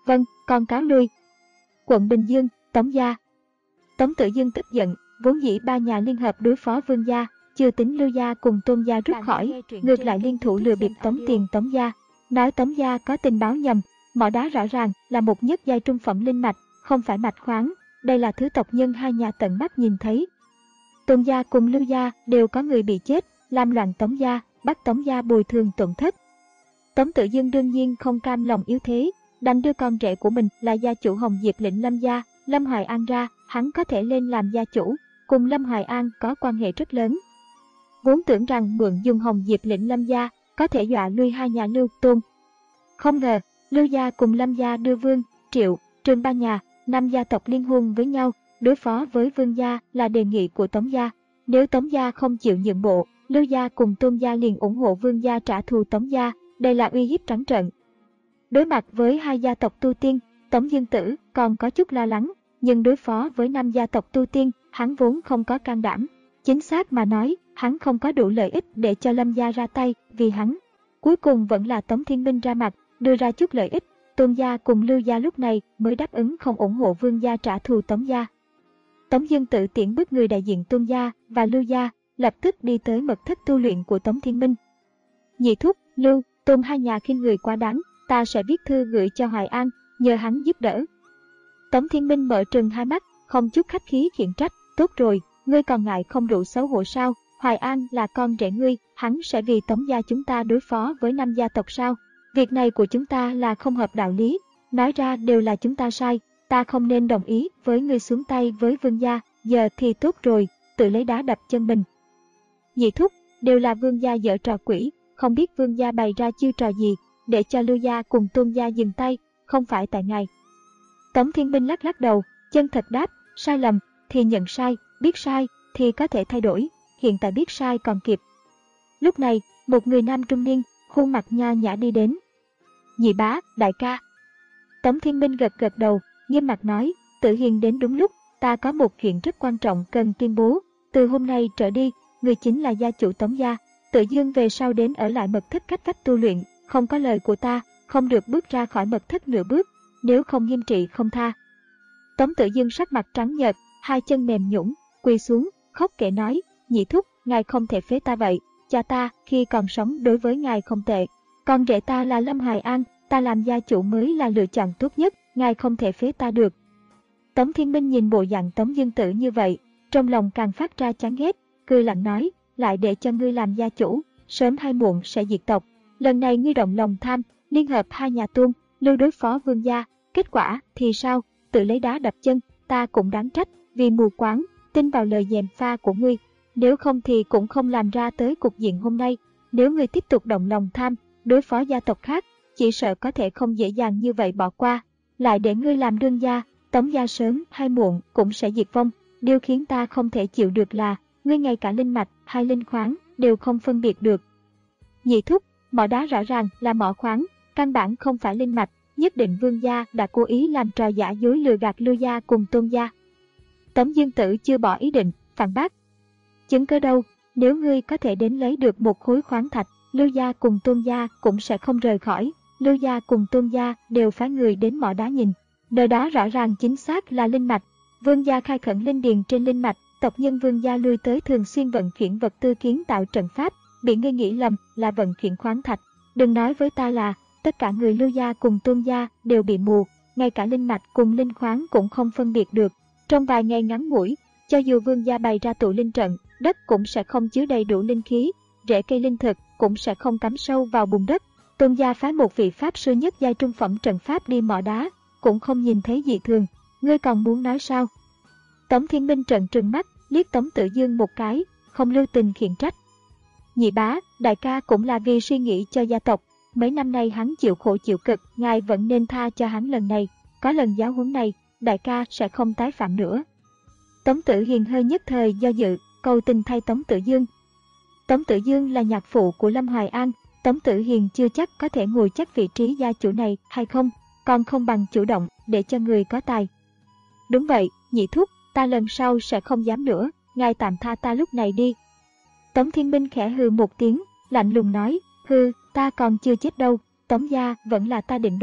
Vâng, con cáo lui. Quận Bình Dương, Tống gia. Tống Tự Dương tức giận, vốn dĩ ba nhà liên hợp đối phó Vương gia, chưa tính Lưu gia cùng Tôn gia rút khỏi, ngược lại liên thủ lừa bịp tống tiền Tống gia. Nói Tống gia có tình báo nhầm, mỏ đá rõ ràng là một nhất giai trung phẩm linh mạch, không phải mạch khoáng, đây là thứ tộc nhân hai nhà tận mắt nhìn thấy. Tôn gia cùng Lưu gia đều có người bị chết, làm loạn Tống gia, bắt Tống gia bồi thường tổn thất. Tống Tự Dương đương nhiên không cam lòng yếu thế, đành đưa con rể của mình là gia chủ Hồng Diệp lĩnh Lâm gia, Lâm Hoài An ra, hắn có thể lên làm gia chủ, cùng Lâm Hoài An có quan hệ rất lớn. Vốn tưởng rằng mượn dùng Hồng Diệp lĩnh Lâm gia có thể dọa lui hai nhà Lưu Tôn. Không ngờ, Lưu gia cùng Lâm gia đưa Vương, Triệu, Trương ba nhà, năm gia tộc liên hôn với nhau, đối phó với Vương gia là đề nghị của Tống gia. Nếu Tống gia không chịu nhượng bộ, Lưu gia cùng Tôn gia liền ủng hộ Vương gia trả thù Tống gia, đây là uy hiếp trắng trợn. Đối mặt với hai gia tộc tu tiên, Tống Dương Tử còn có chút lo lắng, nhưng đối phó với năm gia tộc tu tiên, hắn vốn không có can đảm. Chính xác mà nói, hắn không có đủ lợi ích để cho Lâm gia ra tay, vì hắn. Cuối cùng vẫn là Tống Thiên Minh ra mặt, đưa ra chút lợi ích. Tôn gia cùng Lưu gia lúc này mới đáp ứng không ủng hộ Vương gia trả thù Tống gia. Tống Dương Tử tiễn bước người đại diện Tôn gia và Lưu gia, lập tức đi tới mật thất tu luyện của Tống Thiên Minh. Nhị thúc, Lưu, Tôn hai nhà khinh người quá đáng, ta sẽ viết thư gửi cho Hoài An, nhờ hắn giúp đỡ. Tống Thiên Minh mở trừng hai mắt, không chút khách khí khiển trách, tốt rồi, ngươi còn ngại không đủ xấu hổ sao? Hoài An là con rể ngươi, hắn sẽ vì Tống gia chúng ta đối phó với năm gia tộc sao? Việc này của chúng ta là không hợp đạo lý, nói ra đều là chúng ta sai, ta không nên đồng ý với ngươi xuống tay với Vương gia, giờ thì tốt rồi, tự lấy đá đập chân mình. Nhị thúc, đều là Vương gia giở trò quỷ, không biết Vương gia bày ra chiêu trò gì, để cho Lưu gia cùng Tôn gia dừng tay, không phải tại ngài. Tống Thiên Minh lắc lắc đầu, chân thật đáp, sai lầm thì nhận sai, biết sai thì có thể thay đổi, hiện tại biết sai còn kịp. Lúc này, một người nam trung niên, khuôn mặt nho nhã đi đến. Nhị bá, đại ca. Tống Thiên Minh gật gật đầu, nghiêm mặt nói, Tự Hiền đến đúng lúc, ta có một chuyện rất quan trọng cần tuyên bố, từ hôm nay trở đi, người chính là gia chủ Tống gia, Tự Dương về sau đến ở lại mật thất cách vách tu luyện, không có lời của ta, không được bước ra khỏi mật thất nửa bước, nếu không nghiêm trị không tha. Tống Tự Dương sắc mặt trắng nhợt, hai chân mềm nhũn, quỳ xuống, khóc kể nói, nhị thúc, ngài không thể phế ta vậy, cha ta khi còn sống đối với ngài không tệ, con rể ta là Lâm Hoài An, ta làm gia chủ mới là lựa chọn tốt nhất, ngài không thể phế ta được. Tống Thiên Minh nhìn bộ dạng Tống Dương Tử như vậy, trong lòng càng phát ra chán ghét, cười lạnh nói, lại để cho ngươi làm gia chủ, sớm hay muộn sẽ diệt tộc. Lần này ngươi động lòng tham, liên hợp hai nhà Tôn, Lưu đối phó Vương gia, kết quả thì sao? Tự lấy đá đập chân, ta cũng đáng trách, vì mù quáng, tin vào lời gièm pha của ngươi. Nếu không thì cũng không làm ra tới cục diện hôm nay. Nếu ngươi tiếp tục động lòng tham, đối phó gia tộc khác, chỉ sợ có thể không dễ dàng như vậy bỏ qua. Lại để ngươi làm đương gia, Tống gia sớm hay muộn cũng sẽ diệt vong. Điều khiến ta không thể chịu được là, ngươi ngay cả linh mạch hay linh khoáng đều không phân biệt được. Nhị thúc, mỏ đá rõ ràng là mỏ khoáng, căn bản không phải linh mạch, nhất định Vương gia đã cố ý làm trò giả dối lừa gạt Lưu gia cùng Tôn gia. Tống Dương Tử chưa bỏ ý định, phản bác. Chứng cớ đâu, nếu ngươi có thể đến lấy được một khối khoáng thạch, Lưu gia cùng Tôn gia cũng sẽ không rời khỏi. Lưu gia cùng Tôn gia đều phái người đến mỏ đá nhìn, nơi đó rõ ràng chính xác là linh mạch. Vương gia khai khẩn linh điền trên linh mạch, tộc nhân Vương gia lui tới thường xuyên vận chuyển vật tư kiến tạo trận pháp, bị ngươi nghĩ lầm là vận chuyển khoáng thạch. Đừng nói với ta là tất cả người Lưu gia cùng Tôn gia đều bị mù, ngay cả linh mạch cùng linh khoáng cũng không phân biệt được. Trong vài ngày ngắn ngủi, cho dù Vương gia bày ra tụ linh trận, đất cũng sẽ không chứa đầy đủ linh khí, rễ cây linh thực cũng sẽ không cắm sâu vào bùn đất. Tôn gia phái một vị pháp sư nhất giai trung phẩm trận pháp đi mỏ đá, cũng không nhìn thấy dị thường. Ngươi còn muốn nói sao? Tống Thiên Minh trợn trừng mắt, liếc Tống Tự Dương một cái, không lưu tình khiển trách. Nhị bá, đại ca cũng là vì suy nghĩ cho gia tộc. Mấy năm nay hắn chịu khổ chịu cực, ngài vẫn nên tha cho hắn lần này. Có lần giáo huấn này, đại ca sẽ không tái phạm nữa. Tống Tử Hiền hơi nhất thời do dự, cầu tình thay Tống Tự Dương. Tống Tự Dương là nhạc phụ của Lâm Hoài An, Tống Tử Hiền chưa chắc có thể ngồi chắc vị trí gia chủ này hay không, còn không bằng chủ động để cho người có tài. Đúng vậy, nhị thúc, ta lần sau sẽ không dám nữa, ngài tạm tha ta lúc này đi. Tống Thiên Minh khẽ hừ một tiếng, lạnh lùng nói, hừ, ta còn chưa chết đâu, Tống gia vẫn là ta định đoạt.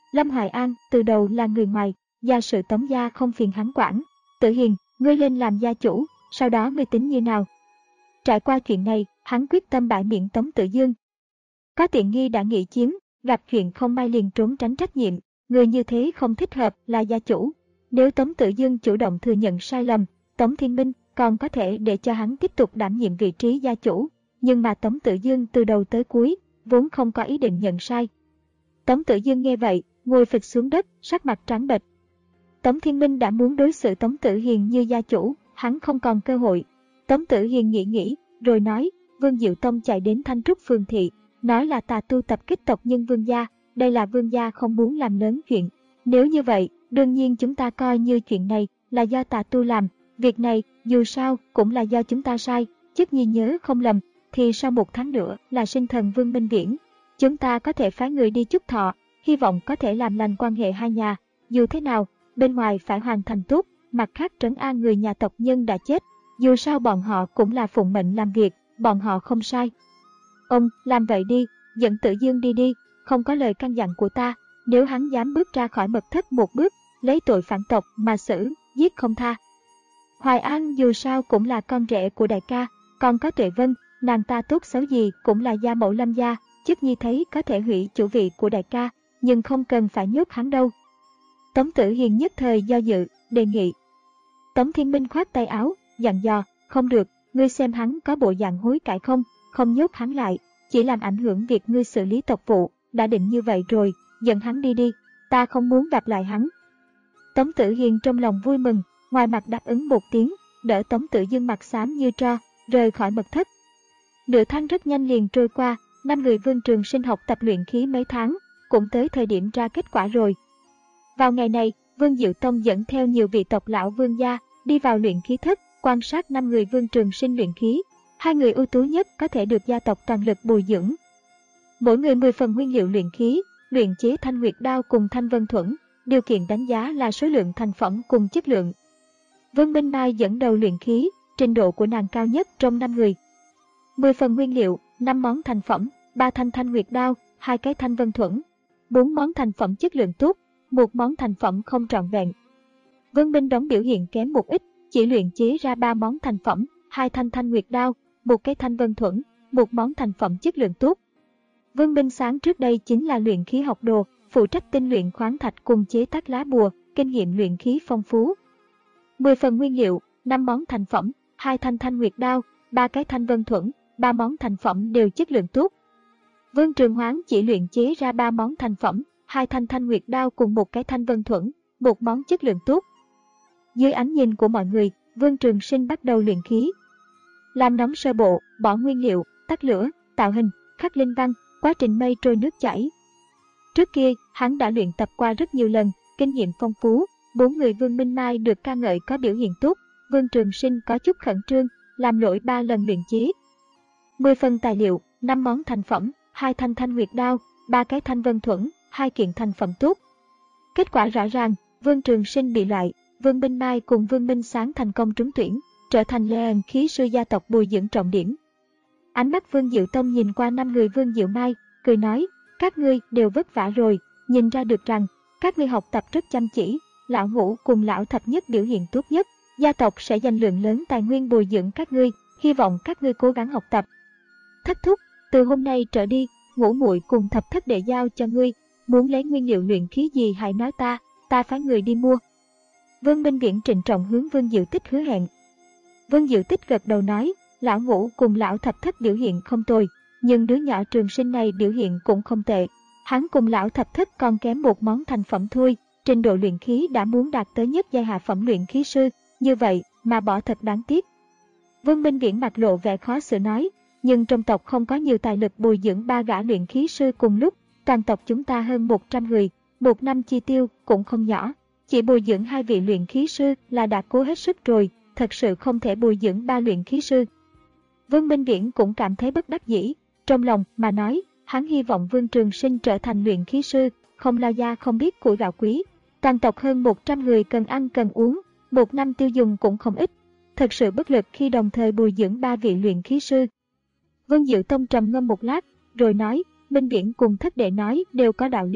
Lâm Hoài An từ đầu là người ngoài, gia sự Tống gia không phiền hắn quản. Tử Hiền, ngươi lên làm gia chủ, sau đó ngươi tính như nào? Trải qua chuyện này, hắn quyết tâm bãi miễn Tống Tử Dương. Có tiện nghi đã nghị chiếm, gặp chuyện không may liền trốn tránh trách nhiệm, người như thế không thích hợp là gia chủ. Nếu Tống Tử Dương chủ động thừa nhận sai lầm, Tống Thiên Minh còn có thể để cho hắn tiếp tục đảm nhiệm vị trí gia chủ, nhưng mà Tống Tử Dương từ đầu tới cuối vốn không có ý định nhận sai. Tống Tử Dương nghe vậy, ngồi phịch xuống đất, sắc mặt trắng bệch. Tống Thiên Minh đã muốn đối xử Tống Tử Hiền như gia chủ, hắn không còn cơ hội. Tống Tử Hiền nghĩ nghĩ, rồi nói, Vương Diệu Tông chạy đến Thanh Trúc Phường Thị, nói là tà tu tập kích tộc nhân Vương gia, đây là Vương gia không muốn làm lớn chuyện. Nếu như vậy, đương nhiên chúng ta coi như chuyện này là do tà tu làm, việc này dù sao cũng là do chúng ta sai, Chức Nhi nhớ không lầm, thì sau một tháng nữa là sinh thần Vương Minh Viễn. Chúng ta có thể phái người đi chúc thọ, hy vọng có thể làm lành quan hệ hai nhà, dù thế nào, bên ngoài phải hoàn thành tốt, mặt khác trấn an người nhà tộc nhân đã chết, dù sao bọn họ cũng là phụng mệnh làm việc, bọn họ không sai. Ông, làm vậy đi, dẫn Tử Dương đi đi, không có lời căn dặn của ta, nếu hắn dám bước ra khỏi mật thất một bước, lấy tội phản tộc mà xử, giết không tha. Hoài An dù sao cũng là con rể của đại ca, còn có Tuệ Vân, nàng ta tốt xấu gì cũng là gia mẫu Lâm gia, Chức Nhi thấy có thể hủy chủ vị của đại ca, nhưng không cần phải nhốt hắn đâu. Tống Tử Hiền nhất thời do dự, đề nghị. Tống Thiên Minh khoát tay áo, dặn dò, không được, ngươi xem hắn có bộ dạng hối cải không, không nhốt hắn lại, chỉ làm ảnh hưởng việc ngươi xử lý tộc vụ, đã định như vậy rồi, dẫn hắn đi đi, ta không muốn gặp lại hắn. Tống Tử Hiền trong lòng vui mừng, ngoài mặt đáp ứng một tiếng, đỡ Tống Tử Dương mặt xám như tro, rời khỏi mật thất. Nửa tháng rất nhanh liền trôi qua, năm người Vương Trường Sinh học tập luyện khí mấy tháng, cũng tới thời điểm ra kết quả rồi. Vào ngày này, Vương Diệu Tông dẫn theo nhiều vị tộc lão Vương gia đi vào luyện khí thất, quan sát năm người Vương Trường Sinh luyện khí. Hai người ưu tú nhất có thể được gia tộc toàn lực bồi dưỡng. Mỗi người mười phần nguyên liệu luyện khí, luyện chế Thanh Nguyệt đao cùng Thanh Vân Thuẫn, điều kiện đánh giá là số lượng thành phẩm cùng chất lượng. Vương Minh Mai dẫn đầu luyện khí, trình độ của nàng cao nhất trong năm người. mười phần nguyên liệu, năm món thành phẩm, ba thanh Thanh Nguyệt đao, hai cái Thanh Vân Thuẫn, bốn món thành phẩm chất lượng tốt, một món thành phẩm không trọn vẹn. Vương Minh Đống biểu hiện kém một ít, chỉ luyện chế ra ba món thành phẩm, hai thanh Thanh Nguyệt đao, một cái Thanh Vân Thuẫn, một món thành phẩm chất lượng tốt. Vương Minh Sáng trước đây chính là luyện khí học đồ, phụ trách tinh luyện khoáng thạch cùng chế tác lá bùa, kinh nghiệm luyện khí phong phú. mười phần nguyên liệu, năm món thành phẩm, hai thanh Thanh Nguyệt đao, ba cái Thanh Vân Thuẫn, ba món thành phẩm đều chất lượng tốt. Vương Trường Hoán chỉ luyện chế ra ba món thành phẩm, hai thanh Thanh Nguyệt đao cùng một cái Thanh Vân Thuẫn, một món chất lượng tốt. Dưới ánh nhìn của mọi người, Vương Trường Sinh bắt đầu luyện khí. Làm nóng sơ bộ, bỏ nguyên liệu, tắt lửa, tạo hình, khắc linh văn, quá trình mây trôi nước chảy. Trước kia, hắn đã luyện tập qua rất nhiều lần, kinh nghiệm phong phú. Bốn người Vương Minh Mai được ca ngợi có biểu hiện tốt, Vương Trường Sinh có chút khẩn trương, làm lỗi ba lần luyện chế. mười phần tài liệu, năm món thành phẩm, hai thanh Thanh Nguyệt đao, ba cái Thanh Vân Thuẫn, hai kiện thành phẩm tốt. Kết quả rõ ràng, Vương Trường Sinh bị loại, Vương Minh Mai cùng Vương Minh Sáng thành công trúng tuyển, trở thành luyện khí sư gia tộc bồi dưỡng trọng điểm. Ánh mắt Vương Diệu Tông nhìn qua năm người Vương Diệu Mai, cười nói, các ngươi đều vất vả rồi, nhìn ra được rằng, các ngươi học tập rất chăm chỉ, lão Ngũ cùng lão Thập Nhất biểu hiện tốt nhất, gia tộc sẽ dành lượng lớn tài nguyên bồi dưỡng các ngươi, hy vọng các ngươi cố gắng học tập. Thất thúc, từ hôm nay trở đi, Ngũ muội cùng Thập Thất đệ giao cho ngươi, muốn lấy nguyên liệu luyện khí gì hãy nói ta, ta phái người đi mua. Vương Minh Viễn trịnh trọng hướng Vương Diệu Tích hứa hẹn. Vương Diệu Tích gật đầu nói, lão Ngũ cùng lão Thập Thất biểu hiện không tồi, nhưng đứa nhỏ Trường Sinh này biểu hiện cũng không tệ. Hắn cùng lão Thập Thất còn kém một món thành phẩm thôi, trình độ luyện khí đã muốn đạt tới nhất giai hạ phẩm luyện khí sư, như vậy mà bỏ thật đáng tiếc. Vương Minh Viễn mặt lộ vẻ khó xử nói, nhưng trong tộc không có nhiều tài lực bồi dưỡng ba gã luyện khí sư cùng lúc, toàn tộc chúng ta hơn một trăm người, một năm chi tiêu cũng không nhỏ, chỉ bồi dưỡng hai vị luyện khí sư là đã cố hết sức rồi, thật sự không thể bồi dưỡng ba luyện khí sư. Vương Minh Viễn cũng cảm thấy bất đắc dĩ, trong lòng mà nói, hắn hy vọng Vương Trường Sinh trở thành luyện khí sư, không lao gia không biết củi gạo quý. Toàn tộc hơn một trăm người cần ăn cần uống, một năm tiêu dùng cũng không ít, thật sự bất lực khi đồng thời bồi dưỡng ba vị luyện khí sư. Vương Diệu Tông trầm ngâm một lát, rồi nói, Minh Viễn cùng Thất đệ nói đều có đạo lý,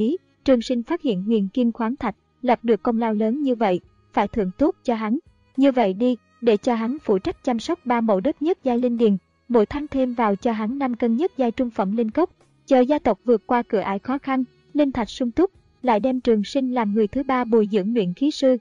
Trường Sinh phát hiện huyền kim khoáng thạch, lập được công lao lớn như vậy, phải thưởng tốt cho hắn. Như vậy đi, để cho hắn phụ trách chăm sóc ba mẫu đất nhất giai linh điền, mỗi tháng thêm vào cho hắn năm cân nhất giai trung phẩm linh cốc, chờ gia tộc vượt qua cửa ải khó khăn, linh thạch sung túc, lại đem Trường Sinh làm người thứ ba bồi dưỡng luyện khí sư.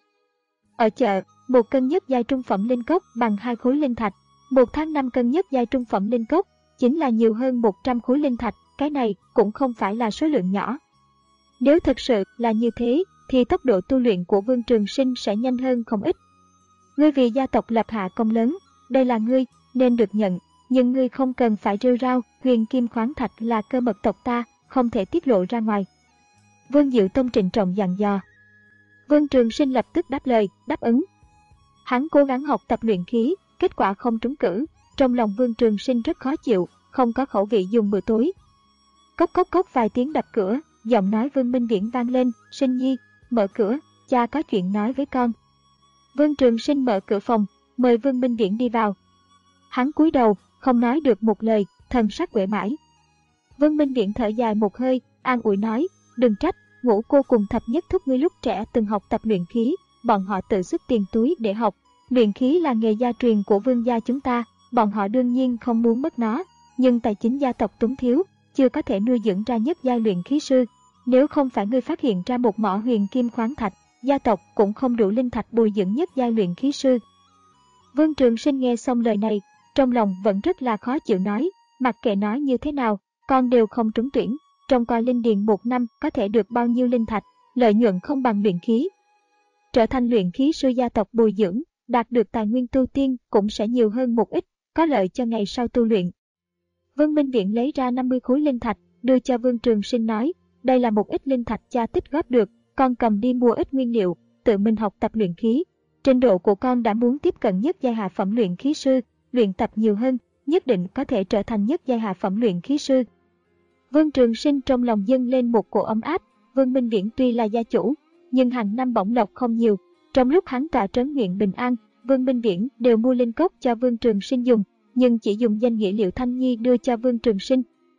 Ở chợ, một cân nhất giai trung phẩm linh cốc bằng hai khối linh thạch, một tháng năm cân nhất giai trung phẩm linh cốc, chính là nhiều hơn một trăm khối linh thạch, cái này cũng không phải là số lượng nhỏ. Nếu thực sự là như thế, thì tốc độ tu luyện của Vương Trường Sinh sẽ nhanh hơn không ít. Ngươi vì gia tộc lập hạ công lớn, đây là ngươi, nên được nhận, nhưng ngươi không cần phải rêu rao, huyền kim khoáng thạch là cơ mật tộc ta, không thể tiết lộ ra ngoài. Vương Diệu Tông trịnh trọng dặn dò. Vương Trường Sinh lập tức đáp lời, đáp ứng. Hắn cố gắng học tập luyện khí, kết quả không trúng cử, trong lòng Vương Trường Sinh rất khó chịu, không có khẩu vị dùng bữa tối. Cốc cốc cốc vài tiếng đập cửa, giọng nói Vương Minh Viễn vang lên, Sinh nhi, mở cửa, cha có chuyện nói với con. Vương Trường Sinh mở cửa phòng, mời Vương Minh Viễn đi vào. Hắn cúi đầu, không nói được một lời, thần sắc uể mãi. Vương Minh Viễn thở dài một hơi, an ủi nói, đừng trách, Ngũ cô cùng Thập Nhất thúc ngươi lúc trẻ từng học tập luyện khí, bọn họ tự xuất tiền túi để học. Luyện khí là nghề gia truyền của vương gia chúng ta, bọn họ đương nhiên không muốn mất nó, nhưng tài chính gia tộc túng thiếu, chưa có thể nuôi dưỡng ra nhất giai luyện khí sư. Nếu không phải ngươi phát hiện ra một mỏ huyền kim khoáng thạch, gia tộc cũng không đủ linh thạch bồi dưỡng nhất giai luyện khí sư. Vương Trường Sinh nghe xong lời này, trong lòng vẫn rất là khó chịu, nói, mặc kệ nói như thế nào, con đều không trúng tuyển, trông coi linh điền một năm có thể được bao nhiêu linh thạch, lợi nhuận không bằng luyện khí. Trở thành luyện khí sư gia tộc bồi dưỡng, đạt được tài nguyên tu tiên cũng sẽ nhiều hơn một ít, có lợi cho ngày sau tu luyện. Vương Minh Viễn lấy ra năm mươi khối linh thạch, đưa cho Vương Trường Sinh nói, đây là một ít linh thạch cha tích góp được, con cầm đi mua ít nguyên liệu, tự mình học tập luyện khí. Trình độ của con đã muốn tiếp cận nhất giai hạ phẩm luyện khí sư, luyện tập nhiều hơn, nhất định có thể trở thành nhất giai hạ phẩm luyện khí sư. Vương Trường Sinh trong lòng dâng lên một cổ ấm áp. Vương Minh Viễn tuy là gia chủ, nhưng hàng năm bổng lộc không nhiều. Trong lúc hắn tọa trấn huyện Bình An, Vương Minh Viễn đều mua linh cốc cho Vương Trường Sinh dùng, nhưng chỉ dùng danh nghĩa Liệu Thanh Nhi đưa cho Vương Trường Sinh.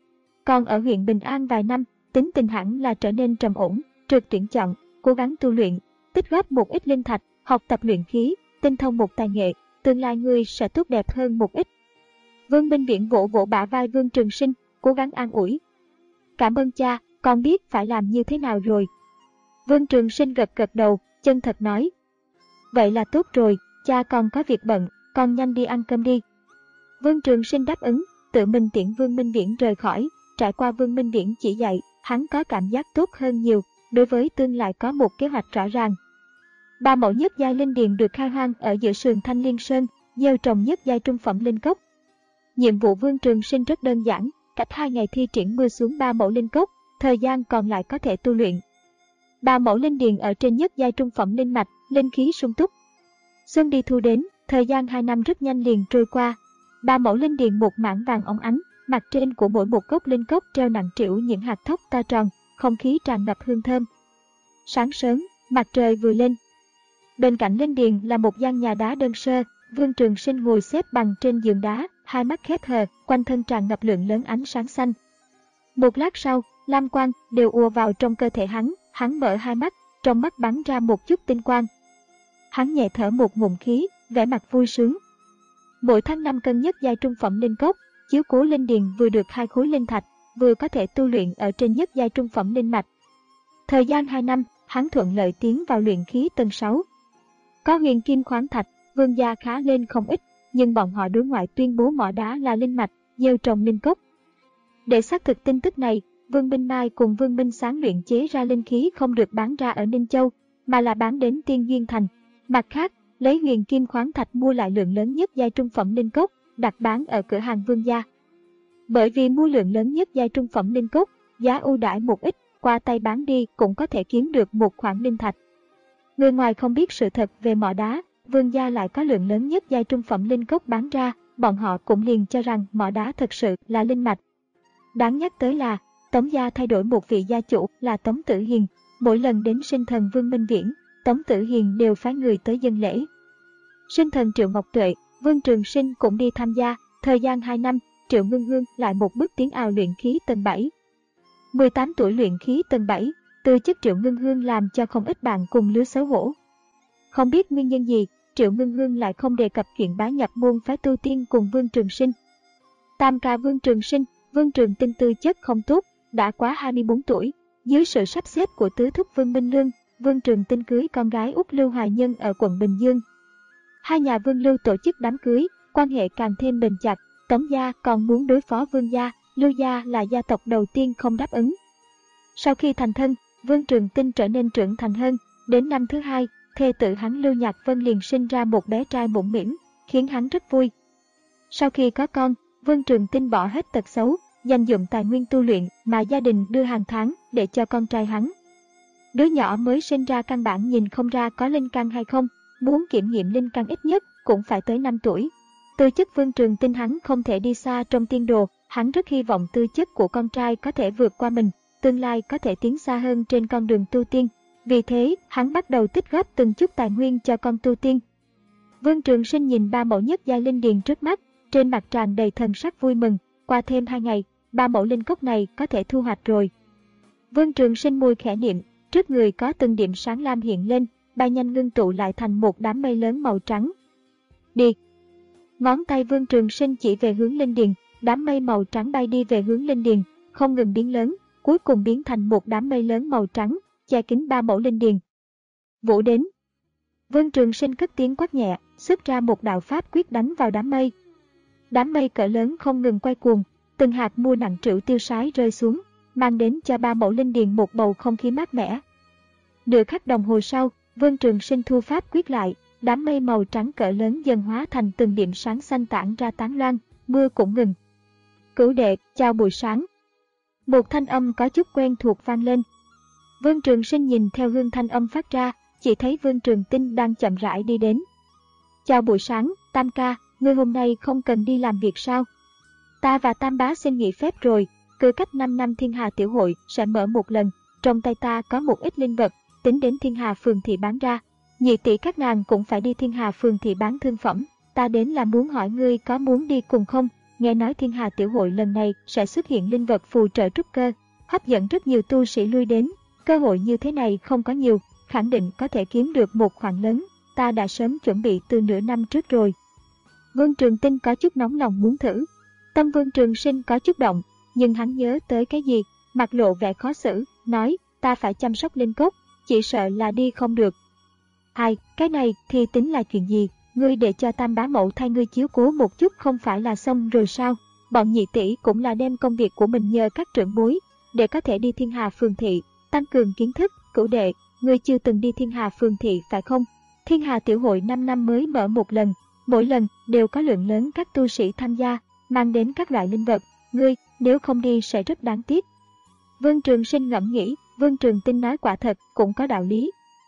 Còn ở huyện Bình An vài năm, tính tình hẳn là trở nên trầm ổn, trượt tuyển chọn, cố gắng tu luyện, tích góp một ít linh thạch, học tập luyện khí, tinh thông một tài nghệ, tương lai ngươi sẽ tốt đẹp hơn một ít. Vương Minh Viễn vỗ vỗ bả vai Vương Trường Sinh, cố gắng an ủi. Cảm ơn cha, con biết phải làm như thế nào rồi. Vương Trường Sinh gật gật đầu, chân thật nói. Vậy là tốt rồi, cha còn có việc bận, con nhanh đi ăn cơm đi. Vương Trường Sinh đáp ứng, tự mình tiễn Vương Minh Viễn rời khỏi. Trải qua Vương Minh Viễn chỉ dạy, hắn có cảm giác tốt hơn nhiều, đối với tương lai có một kế hoạch rõ ràng. Ba mẫu nhất giai linh điền được khai hoang ở giữa sườn Thanh Liên Sơn, gieo trồng nhất giai trung phẩm linh cốc. Nhiệm vụ Vương Trường Sinh rất đơn giản, cách hai ngày thi triển mưa xuống ba mẫu linh cốc, thời gian còn lại có thể tu luyện. Ba mẫu linh điền ở trên nhất giai trung phẩm linh mạch, linh khí sung túc. Xuân đi thu đến, thời gian hai năm rất nhanh liền trôi qua. Ba mẫu linh điền một mảng vàng óng ánh, mặt trên của mỗi một gốc linh cốc treo nặng trĩu những hạt thóc to tròn, không khí tràn ngập hương thơm. Sáng sớm, mặt trời vừa lên. Bên cạnh linh điền là một gian nhà đá đơn sơ, Vương Trường Sinh ngồi xếp bằng trên giường đá, hai mắt khép hờ, quanh thân tràn ngập lượng lớn ánh sáng xanh. Một lát sau, lam quang đều ùa vào trong cơ thể hắn, hắn mở hai mắt, trong mắt bắn ra một chút tinh quang. Hắn nhẹ thở một ngụm khí, vẻ mặt vui sướng. Mỗi tháng năm cân nhất giai trung phẩm linh cốc, chiếu cố linh điền vừa được hai khối linh thạch, vừa có thể tu luyện ở trên nhất giai trung phẩm linh mạch. Thời gian hai năm, hắn thuận lợi tiến vào luyện khí tầng sáu. Có huyền kim khoáng thạch, vương gia khá lên không ít, nhưng bọn họ đối ngoại tuyên bố mỏ đá là linh mạch, gieo trồng linh cốc. Để xác thực tin tức này, Vương Minh Mai cùng Vương Minh Sáng luyện chế ra linh khí không được bán ra ở Ninh Châu, mà là bán đến Tiên Duyên Thành. Mặt khác, lấy huyền kim khoáng thạch mua lại lượng lớn nhất giai trung phẩm linh cốc, đặt bán ở cửa hàng vương gia. Bởi vì mua lượng lớn nhất giai trung phẩm linh cốc, giá ưu đãi một ít, qua tay bán đi cũng có thể kiếm được một khoản linh thạch. Người ngoài không biết sự thật về mỏ đá, vương gia lại có lượng lớn nhất giai trung phẩm linh cốc bán ra, bọn họ cũng liền cho rằng mỏ đá thật sự là linh mạch. Đáng nhắc tới là, Tống gia thay đổi một vị gia chủ là Tống Tử Hiền, mỗi lần đến sinh thần Vương Minh Viễn, Tống Tử Hiền đều phái người tới dâng lễ. Sinh thần Triệu Ngọc Tuệ, Vương Trường Sinh cũng đi tham gia, thời gian hai năm, Triệu Ngưng Hương lại một bước tiến ao luyện khí tầng bảy. mười tám tuổi luyện khí tầng bảy, từ chức Triệu Ngưng Hương làm cho không ít bạn cùng lứa xấu hổ. Không biết nguyên nhân gì, Triệu Ngưng Hương lại không đề cập chuyện bá nhập môn phái tu tiên cùng Vương Trường Sinh. Tam ca Vương Trường Sinh, Vương Trường Tinh tư chất không tốt, đã quá hai mươi bốn tuổi, dưới sự sắp xếp của tứ thúc Vương Minh Lương, Vương Trường Tinh cưới con gái út Lưu Hoài Nhân ở quận Bình Dương. Hai nhà Vương Lưu tổ chức đám cưới, quan hệ càng thêm bền chặt. Tống gia còn muốn đối phó Vương gia, Lưu gia là gia tộc đầu tiên không đáp ứng. Sau khi thành thân, Vương Trường Tinh trở nên trưởng thành hơn. Đến năm thứ hai, thê tử hắn Lưu Nhạc Vân liền sinh ra một bé trai mũm mĩm, khiến hắn rất vui. Sau khi có con, Vương Trường Tinh bỏ hết tật xấu, dành dụm tài nguyên tu luyện mà gia đình đưa hàng tháng để cho con trai hắn. Đứa nhỏ mới sinh ra căn bản nhìn không ra có linh căn hay không, muốn kiểm nghiệm linh căn ít nhất cũng phải tới năm tuổi. Tư chất Vương Trường Tinh hắn không thể đi xa trong tiên đồ, hắn rất hy vọng tư chất của con trai có thể vượt qua mình, tương lai có thể tiến xa hơn trên con đường tu tiên. Vì thế, hắn bắt đầu tích góp từng chút tài nguyên cho con tu tiên. Vương Trường Sinh nhìn ba mẫu nhất giai linh điền trước mắt, trên mặt tràn đầy thần sắc vui mừng, qua thêm hai ngày, ba mẫu linh cốc này có thể thu hoạch rồi. Vương Trường Sinh môi khẽ niệm, trước người có từng điểm sáng lam hiện lên, bay nhanh ngưng tụ lại thành một đám mây lớn màu trắng. Đi! Ngón tay Vương Trường Sinh chỉ về hướng linh điền, đám mây màu trắng bay đi về hướng linh điền, không ngừng biến lớn, cuối cùng biến thành một đám mây lớn màu trắng, che kín ba mẫu linh điền. Vũ đến! Vương Trường Sinh cất tiếng quát nhẹ, xuất ra một đạo pháp quyết đánh vào đám mây. Đám mây cỡ lớn không ngừng quay cuồng, từng hạt mưa nặng trĩu tiêu sái rơi xuống, mang đến cho ba mẫu linh điền một bầu không khí mát mẻ. Nửa khắc đồng hồ sau, Vương Trường Sinh thu pháp quyết lại, đám mây màu trắng cỡ lớn dần hóa thành từng điểm sáng xanh tản ra tán loan, mưa cũng ngừng. Cửu đệ, chào buổi sáng. Một thanh âm có chút quen thuộc vang lên. Vương Trường Sinh nhìn theo hương thanh âm phát ra, chỉ thấy Vương Trường Tinh đang chậm rãi đi đến. Chào buổi sáng, Tam ca, ngươi hôm nay không cần đi làm việc sao? Ta và Tam bá xin nghỉ phép rồi, cứ cách năm năm Thiên Hà Tiểu Hội sẽ mở một lần, trong tay ta có một ít linh vật, tính đến Thiên Hà Phường Thị bán ra. Nhị tỷ các nàng cũng phải đi Thiên Hà Phường Thị bán thương phẩm, ta đến là muốn hỏi ngươi có muốn đi cùng không? Nghe nói Thiên Hà Tiểu Hội lần này sẽ xuất hiện linh vật phù trợ trúc cơ, hấp dẫn rất nhiều tu sĩ lui đến, cơ hội như thế này không có nhiều, khẳng định có thể kiếm được một khoản lớn, ta đã sớm chuẩn bị từ nửa năm trước rồi. Vương Trường Tinh có chút nóng lòng muốn thử, tâm Vương Trường Sinh có chút động, nhưng hắn nhớ tới cái gì, mặt lộ vẻ khó xử, nói, ta phải chăm sóc linh cốc, chỉ sợ là đi không được. Ai, cái này thì tính là chuyện gì, ngươi để cho Tam bá mẫu thay ngươi chiếu cố một chút không phải là xong rồi sao? Bọn nhị tỷ cũng là đem công việc của mình nhờ các trưởng bối, để có thể đi Thiên Hà Phường Thị, tăng cường kiến thức. Cửu đệ, ngươi chưa từng đi Thiên Hà Phường Thị phải không? Thiên Hà Tiểu Hội năm năm mới mở một lần, mỗi lần đều có lượng lớn các tu sĩ tham gia, mang đến các loại linh vật, ngươi nếu không đi sẽ rất đáng tiếc. Vương Trường Sinh ngẫm nghĩ, Vương Trường Tinh nói quả thật cũng có đạo lý.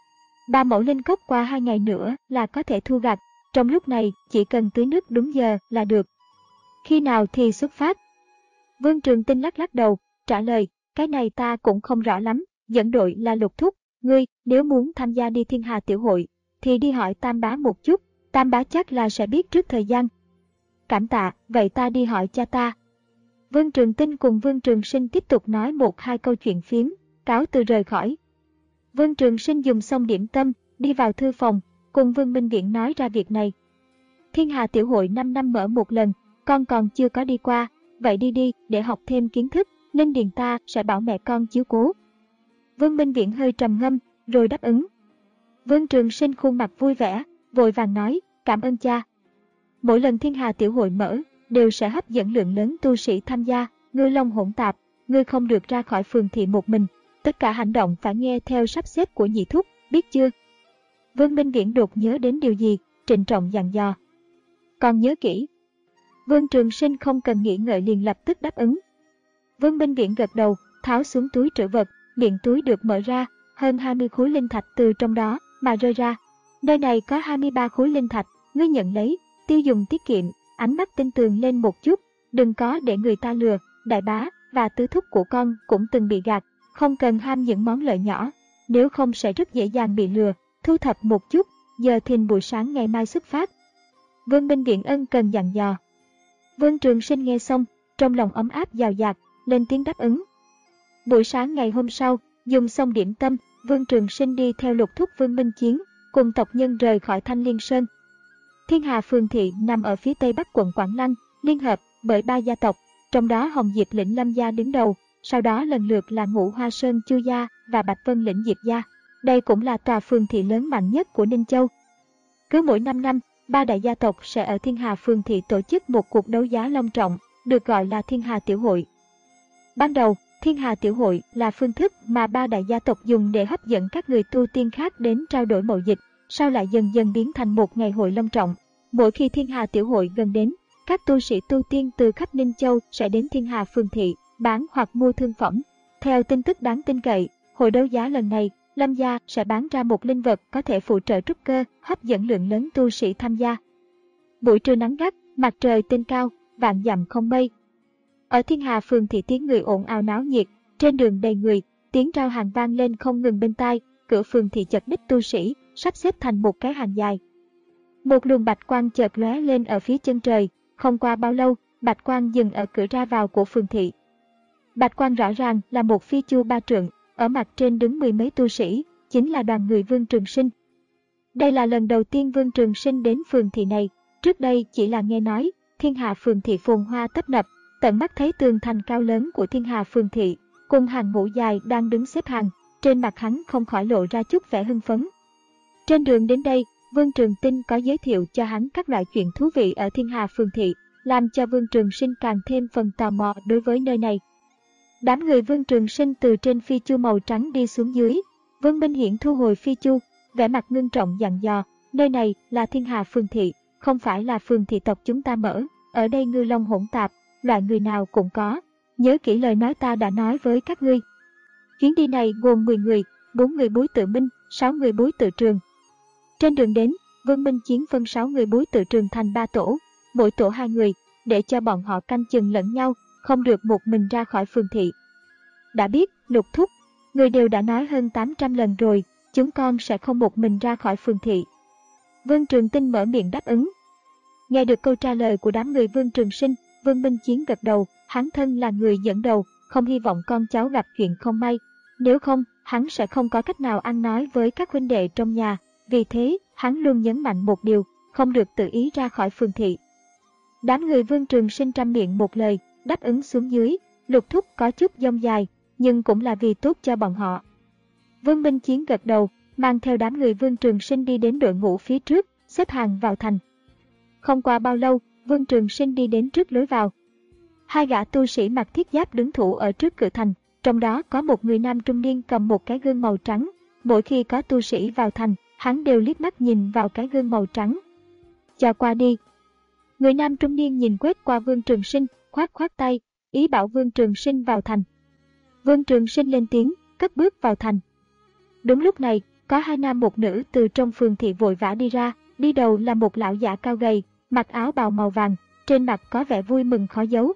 Ba mẫu linh cốc qua hai ngày nữa là có thể thu gặt, trong lúc này chỉ cần tưới nước đúng giờ là được. Khi nào thì xuất phát? Vương Trường Tinh lắc lắc đầu, trả lời, cái này ta cũng không rõ lắm, dẫn đội là Lục thúc, ngươi nếu muốn tham gia đi Thiên Hà Tiểu Hội, thì đi hỏi Tam bá một chút, Tam bá chắc là sẽ biết trước thời gian. Cảm tạ, vậy ta đi hỏi cha ta. Vương Trường Tinh cùng Vương Trường Sinh tiếp tục nói một hai câu chuyện phiếm, cáo từ rời khỏi. Vương Trường Sinh dùng xong điểm tâm, đi vào thư phòng, cùng Vương Minh Viễn nói ra việc này. Thiên Hà Tiểu Hội năm năm mở một lần, con còn chưa có đi qua, vậy đi đi để học thêm kiến thức, nên điền ta sẽ bảo mẹ con chiếu cố. Vương Minh Viễn hơi trầm ngâm, rồi đáp ứng. Vương Trường Sinh khuôn mặt vui vẻ, vội vàng nói, cảm ơn cha. Mỗi lần Thiên Hà Tiểu Hội mở, đều sẽ hấp dẫn lượng lớn tu sĩ tham gia, ngư long hỗn tạp, ngươi không được ra khỏi phường thị một mình, tất cả hành động phải nghe theo sắp xếp của nhị thúc, biết chưa? Vương Minh Viễn đột nhớ đến điều gì, trịnh trọng dặn dò. Còn nhớ kỹ. Vương Trường Sinh không cần nghĩ ngợi liền lập tức đáp ứng. Vương Minh Viễn gật đầu, tháo xuống túi trữ vật, miệng túi được mở ra, hơn hai mươi khối linh thạch từ trong đó mà rơi ra. Nơi này có hai mươi ba khối linh thạch, ngươi nhận lấy, tiêu dùng tiết kiệm, ánh mắt tinh tường lên một chút, đừng có để người ta lừa, đại bá và tứ thúc của con cũng từng bị gạt, không cần ham những món lợi nhỏ, nếu không sẽ rất dễ dàng bị lừa, thu thập một chút, giờ thìn buổi sáng ngày mai xuất phát. Vương Minh Viễn ân cần dặn dò. Vương Trường Sinh nghe xong, trong lòng ấm áp dào dạt, lên tiếng đáp ứng. Buổi sáng ngày hôm sau, Dùng xong điểm tâm, Vương Trường Sinh đi theo Lục Thúc Vương Minh Chiến, cùng tộc nhân rời khỏi Thanh Liên Sơn. Thiên Hà Phường Thị nằm ở phía tây bắc quận Quảng Lăng, liên hợp bởi ba gia tộc, trong đó Hồng Diệp lĩnh Lâm gia đứng đầu, sau đó lần lượt là Ngũ Hoa Sơn Chu gia và Bạch Vân lĩnh Diệp gia. Đây cũng là tòa phường thị lớn mạnh nhất của Ninh Châu. Cứ mỗi năm năm, ba đại gia tộc sẽ ở Thiên Hà Phường Thị tổ chức một cuộc đấu giá long trọng, được gọi là Thiên Hà Tiểu Hội. Ban đầu, Thiên Hà Tiểu Hội là phương thức mà ba đại gia tộc dùng để hấp dẫn các người tu tiên khác đến trao đổi mậu dịch, sau lại dần dần biến thành một ngày hội long trọng. Mỗi khi Thiên Hà Tiểu Hội gần đến, các tu sĩ tu tiên từ khắp Ninh Châu sẽ đến Thiên Hà Phường Thị, bán hoặc mua thương phẩm. Theo tin tức đáng tin cậy, hội đấu giá lần này, Lâm gia sẽ bán ra một linh vật có thể phụ trợ trúc cơ, hấp dẫn lượng lớn tu sĩ tham gia. Buổi trưa nắng gắt, mặt trời tinh cao, vạn dặm không mây. Ở Thiên Hà Phường Thị tiếng người ồn ào náo nhiệt, trên đường đầy người, tiếng rao hàng vang lên không ngừng bên tai, cửa phường thị chật ních tu sĩ, sắp xếp thành một cái hàng dài. Một luồng bạch quang chợt lóe lên ở phía chân trời, không qua bao lâu, bạch quang dừng ở cửa ra vào của phường thị. Bạch quang rõ ràng là một phi chu ba trượng, ở mặt trên đứng mười mấy tu sĩ, chính là đoàn người Vương Trường Sinh. Đây là lần đầu tiên Vương Trường Sinh đến phường thị này, trước đây chỉ là nghe nói, Thiên Hà Phường Thị phồn hoa tấp nập, tận mắt thấy tường thành cao lớn của Thiên Hà Phường Thị, cùng hàng ngũ dài đang đứng xếp hàng, trên mặt hắn không khỏi lộ ra chút vẻ hưng phấn. Trên đường đến đây, Vương Trường Tinh có giới thiệu cho hắn các loại chuyện thú vị ở Thiên Hà Phường Thị, làm cho Vương Trường Sinh càng thêm phần tò mò đối với nơi này. Đám người Vương Trường Sinh từ trên phi chu màu trắng đi xuống dưới, Vương Minh Hiển thu hồi phi chu, vẻ mặt ngưng trọng dặn dò, nơi này là Thiên Hà Phường Thị, không phải là phường thị tộc chúng ta mở, ở đây ngư long hỗn tạp, loại người nào cũng có, nhớ kỹ lời nói ta đã nói với các ngươi. Chuyến đi này gồm mười người, bốn người búi tự minh, sáu người búi tự trường. Trên đường đến, Vương Minh Chiến phân sáu người búi tự trường thành ba tổ, mỗi tổ hai người, để cho bọn họ canh chừng lẫn nhau, không được một mình ra khỏi phường thị. Đã biết, Lục Thúc, người đều đã nói hơn tám trăm lần rồi, chúng con sẽ không một mình ra khỏi phường thị. Vương Trường Tinh mở miệng đáp ứng. Nghe được câu trả lời của đám người Vương Trường Sinh, Vương Minh Chiến gật đầu, hắn thân là người dẫn đầu, không hy vọng con cháu gặp chuyện không may. Nếu không, hắn sẽ không có cách nào ăn nói với các huynh đệ trong nhà, vì thế, hắn luôn nhấn mạnh một điều, không được tự ý ra khỏi phường thị. Đám người Vương Trường Sinh trăm miệng một lời, đáp ứng xuống dưới, Lục Thúc có chút dông dài, nhưng cũng là vì tốt cho bọn họ. Vương Minh Chiến gật đầu, mang theo đám người Vương Trường Sinh đi đến đội ngũ phía trước, xếp hàng vào thành. Không qua bao lâu, Vương Trường Sinh đi đến trước lối vào. Hai gã tu sĩ mặc thiết giáp đứng thủ ở trước cửa thành, trong đó có một người nam trung niên cầm một cái gương màu trắng. Mỗi khi có tu sĩ vào thành, hắn đều liếc mắt nhìn vào cái gương màu trắng. Cho qua đi. Người nam trung niên nhìn quét qua Vương Trường Sinh, khoát khoát tay, ý bảo Vương Trường Sinh vào thành. Vương Trường Sinh lên tiếng, cất bước vào thành. Đúng lúc này, có hai nam một nữ từ trong phường thị vội vã đi ra, đi đầu là một lão giả cao gầy, mặc áo bào màu vàng, trên mặt có vẻ vui mừng khó giấu.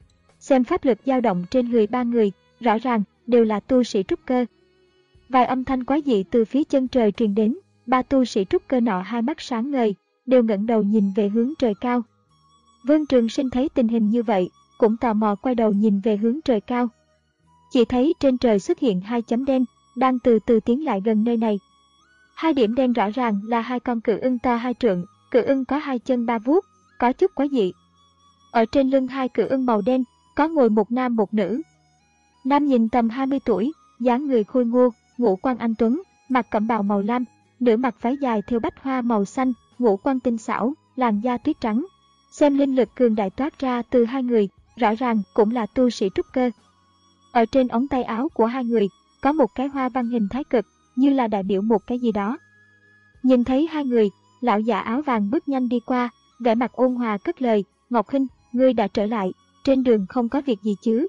Xem pháp lực dao động trên người ba người, rõ ràng đều là tu sĩ trúc cơ. Vài âm thanh quái dị từ phía chân trời truyền đến, ba tu sĩ trúc cơ nọ hai mắt sáng ngời, đều ngẩng đầu nhìn về hướng trời cao. Vương Trường Sinh thấy tình hình như vậy, cũng tò mò quay đầu nhìn về hướng trời cao. Chỉ thấy trên trời xuất hiện hai chấm đen, đang từ từ tiến lại gần nơi này. Hai điểm đen rõ ràng là hai con cự ưng to hai trượng, cự ưng có hai chân ba vuốt, có chút quái dị. Ở trên lưng hai cự ưng màu đen, có ngồi một nam một nữ. Nam nhìn tầm hai mươi tuổi, dáng người khôi ngô, ngũ quan anh tuấn, mặc cẩm bào màu lam, nữ mặc váy dài thêu bách hoa màu xanh, ngũ quan tinh xảo, làn da tuyết trắng. Xem linh lực cường đại toát ra từ hai người, rõ ràng cũng là tu sĩ trúc cơ. Ở trên ống tay áo của hai người, có một cái hoa văn hình thái cực, như là đại biểu một cái gì đó. Nhìn thấy hai người, lão giả áo vàng bước nhanh đi qua, vẻ mặt ôn hòa cất lời, Ngọc Hinh, ngươi đã trở lại, trên đường không có việc gì chứ?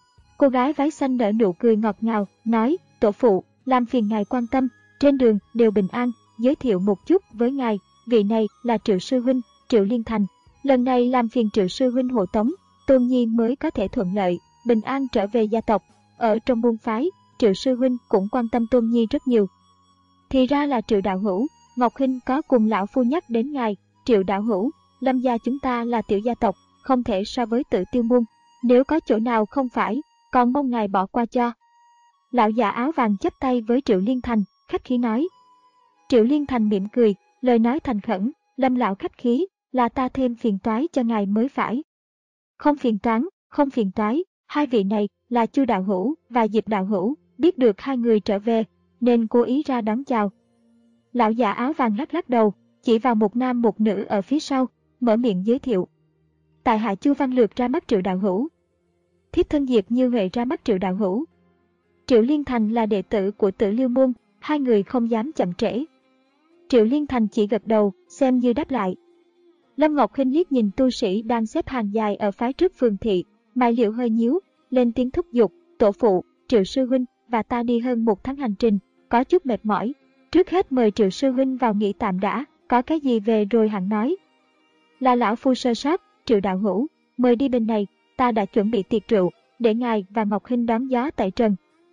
Cô gái váy xanh nở nụ cười ngọt ngào, nói, tổ phụ, làm phiền ngài quan tâm, trên đường đều bình an, giới thiệu một chút với ngài, vị này là Triệu sư huynh, Triệu Liên Thành. Lần này làm phiền Triệu sư huynh hộ tống, Tôn Nhi mới có thể thuận lợi, bình an trở về gia tộc. Ở trong môn phái, Triệu sư huynh cũng quan tâm Tôn Nhi rất nhiều. Thì ra là Triệu đạo hữu, Ngọc Hinh có cùng lão phu nhắc đến ngài, Triệu đạo hữu, Lâm gia chúng ta là tiểu gia tộc, không thể so với Tự Tiêu môn, nếu có chỗ nào không phải, còn mong ngài bỏ qua cho. Lão già áo vàng chắp tay với Triệu Liên Thành, khách khí nói. Triệu Liên Thành mỉm cười, lời nói thành khẩn, Lâm lão khách khí, là ta thêm phiền toái cho ngài mới phải. Không phiền toán, không phiền toái, hai vị này là Chu đạo hữu và Diệp đạo hữu, biết được hai người trở về, nên cố ý ra đón chào. Lão già áo vàng lắc lắc đầu, chỉ vào một nam một nữ ở phía sau, mở miệng giới thiệu. Tại hạ Chu Văn Lược ra mắt Triệu đạo hữu. Thiếp thân Diệp Như Huệ ra mắt Triệu đạo hữu. Triệu Liên Thành là đệ tử của Tử Liêu môn, hai người không dám chậm trễ. Triệu Liên Thành chỉ gật đầu, xem như đáp lại. Lâm Ngọc Hinh liếc nhìn tu sĩ đang xếp hàng dài ở phái trước phường thị, mày liệu hơi nhíu, lên tiếng thúc giục, tổ phụ, Triệu sư huynh và ta đi hơn một tháng hành trình, có chút mệt mỏi. Trước hết mời Triệu sư huynh vào nghỉ tạm đã, có cái gì về rồi hẳn nói. Là lão phu sơ sót, Triệu đạo hữu, mời đi bên này, ta đã chuẩn bị tiệc rượu, để ngài và Ngọc Hinh đón gió tại trần.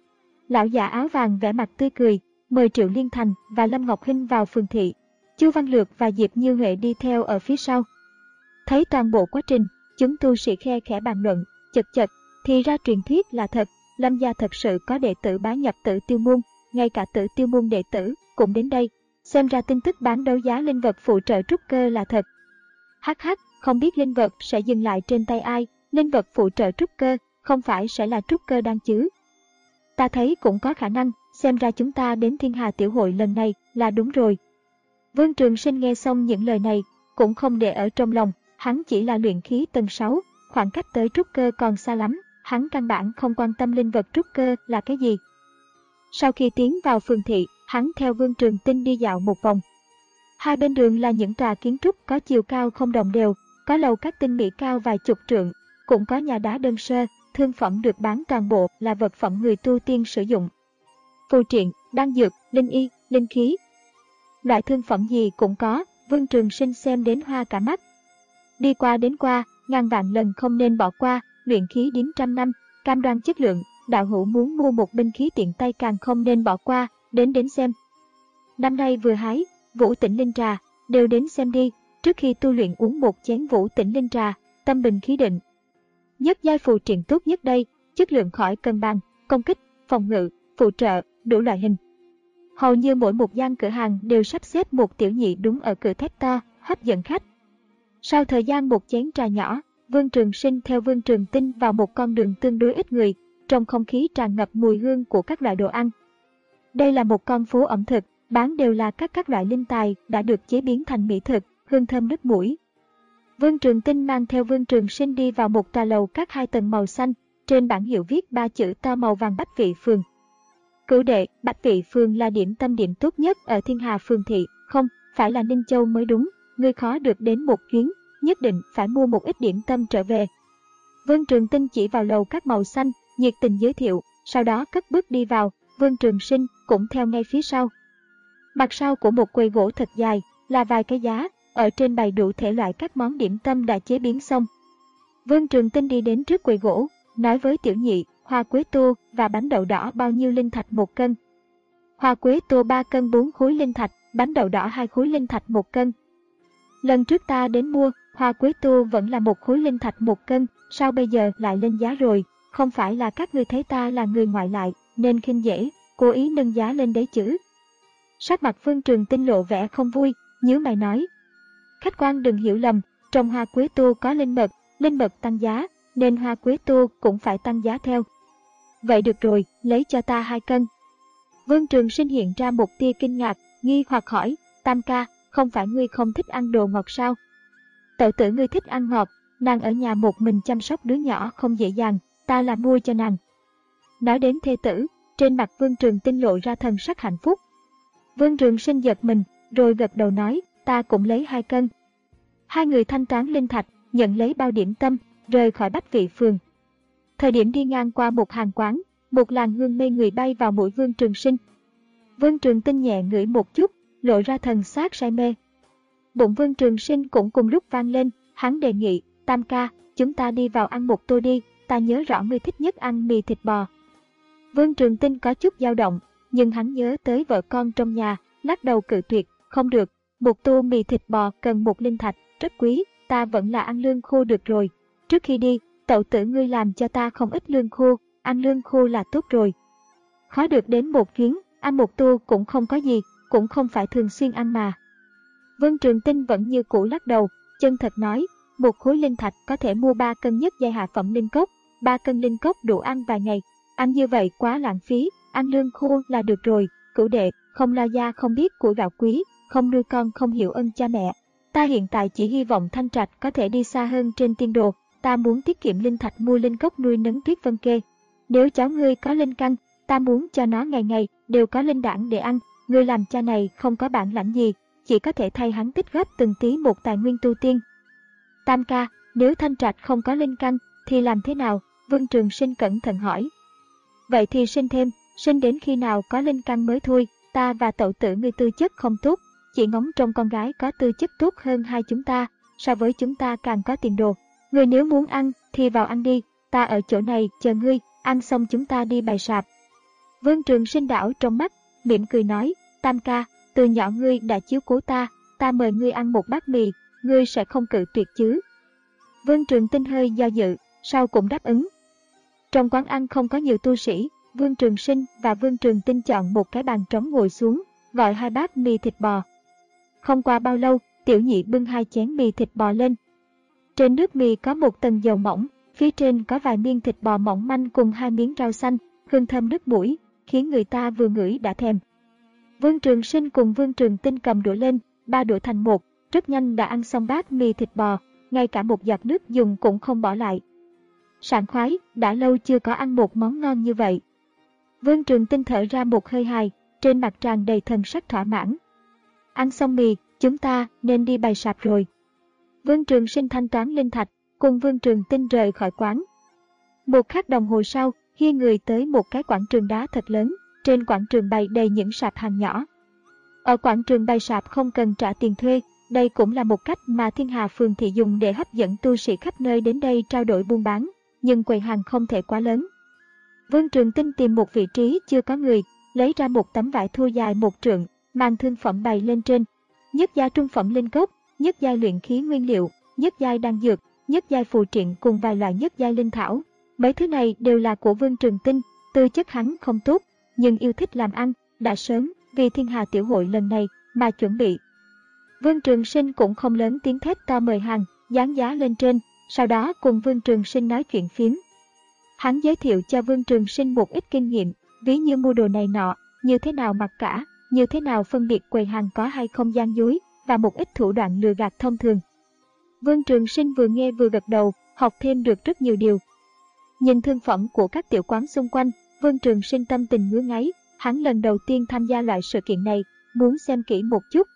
Lão già áo vàng vẻ mặt tươi cười, mời Triệu Liên Thành và Lâm Ngọc Hinh vào phường thị. Chu Văn Lược và Diệp Như Huệ đi theo ở phía sau. Thấy toàn bộ quá trình, chúng tu sĩ khe khẽ bàn luận, chật chật, thì ra truyền thuyết là thật, Lâm gia thật sự có đệ tử bái nhập Tử Tiêu môn, ngay cả Tử Tiêu môn đệ tử cũng đến đây. Xem ra tin tức bán đấu giá linh vật phụ trợ trúc cơ là thật. Hắc hắc, không biết linh vật sẽ dừng lại trên tay ai, linh vật phụ trợ trúc cơ, không phải sẽ là trúc cơ đan chứ? Ta thấy cũng có khả năng, xem ra chúng ta đến Thiên Hà Tiểu Hội lần này là đúng rồi. Vương Trường Sinh nghe xong những lời này, cũng không để ở trong lòng, hắn chỉ là luyện khí tầng sáu, khoảng cách tới trúc cơ còn xa lắm, hắn căn bản không quan tâm linh vật trúc cơ là cái gì. Sau khi tiến vào phường thị, hắn theo Vương Trường Tinh đi dạo một vòng. Hai bên đường là những tòa kiến trúc có chiều cao không đồng đều, có lầu các tinh mỹ cao vài chục trượng, cũng có nhà đá đơn sơ, thương phẩm được bán toàn bộ là vật phẩm người tu tiên sử dụng. Phù triện, đan dược, linh y, linh khí. Loại thương phẩm gì cũng có, Vương Trường Sinh xem đến hoa cả mắt. Đi qua đến qua, ngàn vạn lần không nên bỏ qua, luyện khí điếm trăm năm, cam đoan chất lượng, đạo hữu muốn mua một binh khí tiện tay càng không nên bỏ qua, đến đến xem. Năm nay vừa hái, Vũ Tĩnh Linh Trà, đều đến xem đi, trước khi tu luyện uống một chén Vũ Tĩnh Linh Trà, tâm bình khí định. Nhất giai phù triện tốt nhất đây, chất lượng khỏi cân bằng, công kích, phòng ngự, phụ trợ, đủ loại hình. Hầu như mỗi một gian cửa hàng đều sắp xếp một tiểu nhị đúng ở cửa thét to, hấp dẫn khách. Sau thời gian một chén trà nhỏ, Vương Trường Sinh theo Vương Trường Tinh vào một con đường tương đối ít người, trong không khí tràn ngập mùi hương của các loại đồ ăn. Đây là một con phố ẩm thực, bán đều là các các loại linh tài đã được chế biến thành mỹ thực, hương thơm nức mũi. Vương Trường Tinh mang theo Vương Trường Sinh đi vào một tòa lầu các hai tầng màu xanh, trên bảng hiệu viết ba chữ to màu vàng Bách Vị Phường. Cửu đệ, Bách Vị Phường là điểm tâm điểm tốt nhất ở Thiên Hà Phường thị, không, phải là Ninh Châu mới đúng, ngươi khó được đến một chuyến, nhất định phải mua một ít điểm tâm trở về. Vương Trường Tinh chỉ vào lầu các màu xanh, nhiệt tình giới thiệu, sau đó cất bước đi vào, Vương Trường Sinh cũng theo ngay phía sau. Mặt sau của một quầy gỗ thật dài, là vài cái giá, ở trên bày đủ thể loại các món điểm tâm đã chế biến xong. Vương Trường Tinh đi đến trước quầy gỗ, nói với tiểu nhị, hoa quế tô và bánh đậu đỏ bao nhiêu linh thạch một cân. Hoa quế tô ba cân bốn khối linh thạch, bánh đậu đỏ hai khối linh thạch một cân. Lần trước ta đến mua, hoa quế tô vẫn là một khối linh thạch một cân, sao bây giờ lại lên giá rồi? Không phải là các ngươi thấy ta là người ngoại lại, nên khinh dễ, cố ý nâng giá lên đấy chứ? Sắc mặt Vương Trường Tinh lộ vẻ không vui, nhíu mày nói. Khách quan đừng hiểu lầm, trong hoa quế tô có linh mật, linh mật tăng giá, nên hoa quế tô cũng phải tăng giá theo. Vậy được rồi, lấy cho ta hai cân. Vương Trường Sinh hiện ra một tia kinh ngạc, nghi hoặc hỏi, Tam ca, không phải ngươi không thích ăn đồ ngọt sao? Tẩu tử ngươi thích ăn ngọt, nàng ở nhà một mình chăm sóc đứa nhỏ không dễ dàng, ta là mua cho nàng. Nói đến thê tử, trên mặt Vương Trường Tinh lộ ra thần sắc hạnh phúc. Vương Trường Sinh giật mình, rồi gật đầu nói, ta cũng lấy hai cân. Hai người thanh toán linh thạch, nhận lấy bao điểm tâm, rời khỏi Bách Vị Phường. Thời điểm đi ngang qua một hàng quán, một làn hương mê người bay vào mũi Vương Trường Sinh. Vương Trường Tinh nhẹ ngửi một chút, lộ ra thần sắc say mê. Bụng Vương Trường Sinh cũng cùng lúc vang lên, hắn đề nghị, Tam ca, chúng ta đi vào ăn một tô đi, ta nhớ rõ ngươi thích nhất ăn mì thịt bò. Vương Trường Tinh có chút dao động, nhưng hắn nhớ tới vợ con trong nhà, lắc đầu cự tuyệt, không được, một tô mì thịt bò cần một linh thạch, rất quý, ta vẫn là ăn lương khô được rồi. Trước khi đi, tẩu tử ngươi làm cho ta không ít lương khô, ăn lương khô là tốt rồi. khó được đến một chuyến, ăn một tô cũng không có gì, cũng không phải thường xuyên ăn mà. Vân Trường Tinh vẫn như cũ lắc đầu, chân thật nói, một khối linh thạch có thể mua ba cân nhất giai hạ phẩm linh cốc, ba cân linh cốc đủ ăn vài ngày, ăn như vậy quá lãng phí, ăn lương khô là được rồi, cửu đệ, không lo gia không biết của gạo quý, không nuôi con không hiểu ơn cha mẹ. Ta hiện tại chỉ hy vọng Thanh Trạch có thể đi xa hơn trên tiên đồ, ta muốn tiết kiệm linh thạch mua linh cốc nuôi nấng Tuyết Vân Kê. Nếu cháu ngươi có linh căn, ta muốn cho nó ngày ngày đều có linh đảng để ăn, ngươi làm cha này không có bản lãnh gì, chỉ có thể thay hắn tích góp từng tí một tài nguyên tu tiên. Tam ca, nếu Thanh Trạch không có linh căn, thì làm thế nào? Vân Trường Sinh cẩn thận hỏi. Vậy thì sinh thêm, sinh đến khi nào có linh căn mới thôi, ta và tẩu tử ngươi tư chất không tốt, chỉ ngóng trông con gái có tư chất tốt hơn hai chúng ta, so với chúng ta càng có tiền đồ. Ngươi nếu muốn ăn, thì vào ăn đi, ta ở chỗ này chờ ngươi, ăn xong chúng ta đi bày sạp. Vân Trường Sinh đảo trong mắt, mỉm cười nói, Tam ca, từ nhỏ ngươi đã chiếu cố ta, ta mời ngươi ăn một bát mì, ngươi sẽ không cự tuyệt chứ? Vân Trường Tinh hơi do dự, sau cũng đáp ứng. Trong quán ăn không có nhiều tu sĩ, Vương Trường Sinh và Vương Trường Tinh chọn một cái bàn trống ngồi xuống, gọi hai bát mì thịt bò. Không qua bao lâu, tiểu nhị bưng hai chén mì thịt bò lên. Trên nước mì có một tầng dầu mỏng, phía trên có vài miếng thịt bò mỏng manh cùng hai miếng rau xanh, hương thơm nước mũi, khiến người ta vừa ngửi đã thèm. Vương Trường Sinh cùng Vương Trường Tinh cầm đũa lên, ba đũa thành một, rất nhanh đã ăn xong bát mì thịt bò, ngay cả một giọt nước dùng cũng không bỏ lại. Sảng khoái, đã lâu chưa có ăn một món ngon như vậy. Vương Trường Tinh thở ra một hơi hài, trên mặt tràn đầy thần sắc thỏa mãn. Ăn xong mì, chúng ta nên đi bày sạp rồi. Vương Trường Sinh thanh toán linh thạch, cùng Vương Trường Tinh rời khỏi quán. Một khắc đồng hồ sau, khi người tới một cái quảng trường đá thật lớn, trên quảng trường bày đầy những sạp hàng nhỏ. Ở quảng trường bày sạp không cần trả tiền thuê, đây cũng là một cách mà Thiên Hà Phường thị dùng để hấp dẫn tu sĩ khắp nơi đến đây trao đổi buôn bán, nhưng quầy hàng không thể quá lớn. Vương Trường Tinh tìm một vị trí chưa có người, lấy ra một tấm vải thô dài một trượng, mang thương phẩm bày lên trên. Nhất giai trung phẩm linh cốc, nhất giai luyện khí nguyên liệu, nhất giai đan dược, nhất giai phù triện cùng vài loại nhất giai linh thảo. Mấy thứ này đều là của Vương Trường Tinh, tư chất hắn không tốt, nhưng yêu thích làm ăn, đã sớm vì Thiên Hà tiểu hội lần này mà chuẩn bị. Vương Trường Sinh cũng không lớn tiếng thét to mời hàng, dán giá lên trên, sau đó cùng Vương Trường Sinh nói chuyện phiếm. Hắn giới thiệu cho Vương Trường Sinh một ít kinh nghiệm, ví như mua đồ này nọ, như thế nào mặc cả, như thế nào phân biệt quầy hàng có hay không gian dối, và một ít thủ đoạn lừa gạt thông thường. Vương Trường Sinh vừa nghe vừa gật đầu, học thêm được rất nhiều điều. Nhìn thương phẩm của các tiểu quán xung quanh, Vương Trường Sinh tâm tình ngứa ngáy, hắn lần đầu tiên tham gia loại sự kiện này, muốn xem kỹ một chút.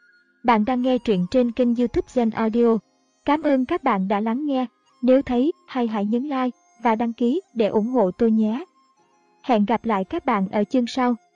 Bạn đang nghe truyện trên kênh YouTube Gen Audio. Cảm ơn các bạn đã lắng nghe, nếu thấy hay hãy nhấn like và đăng ký để ủng hộ tôi nhé. Hẹn gặp lại các bạn ở chương sau.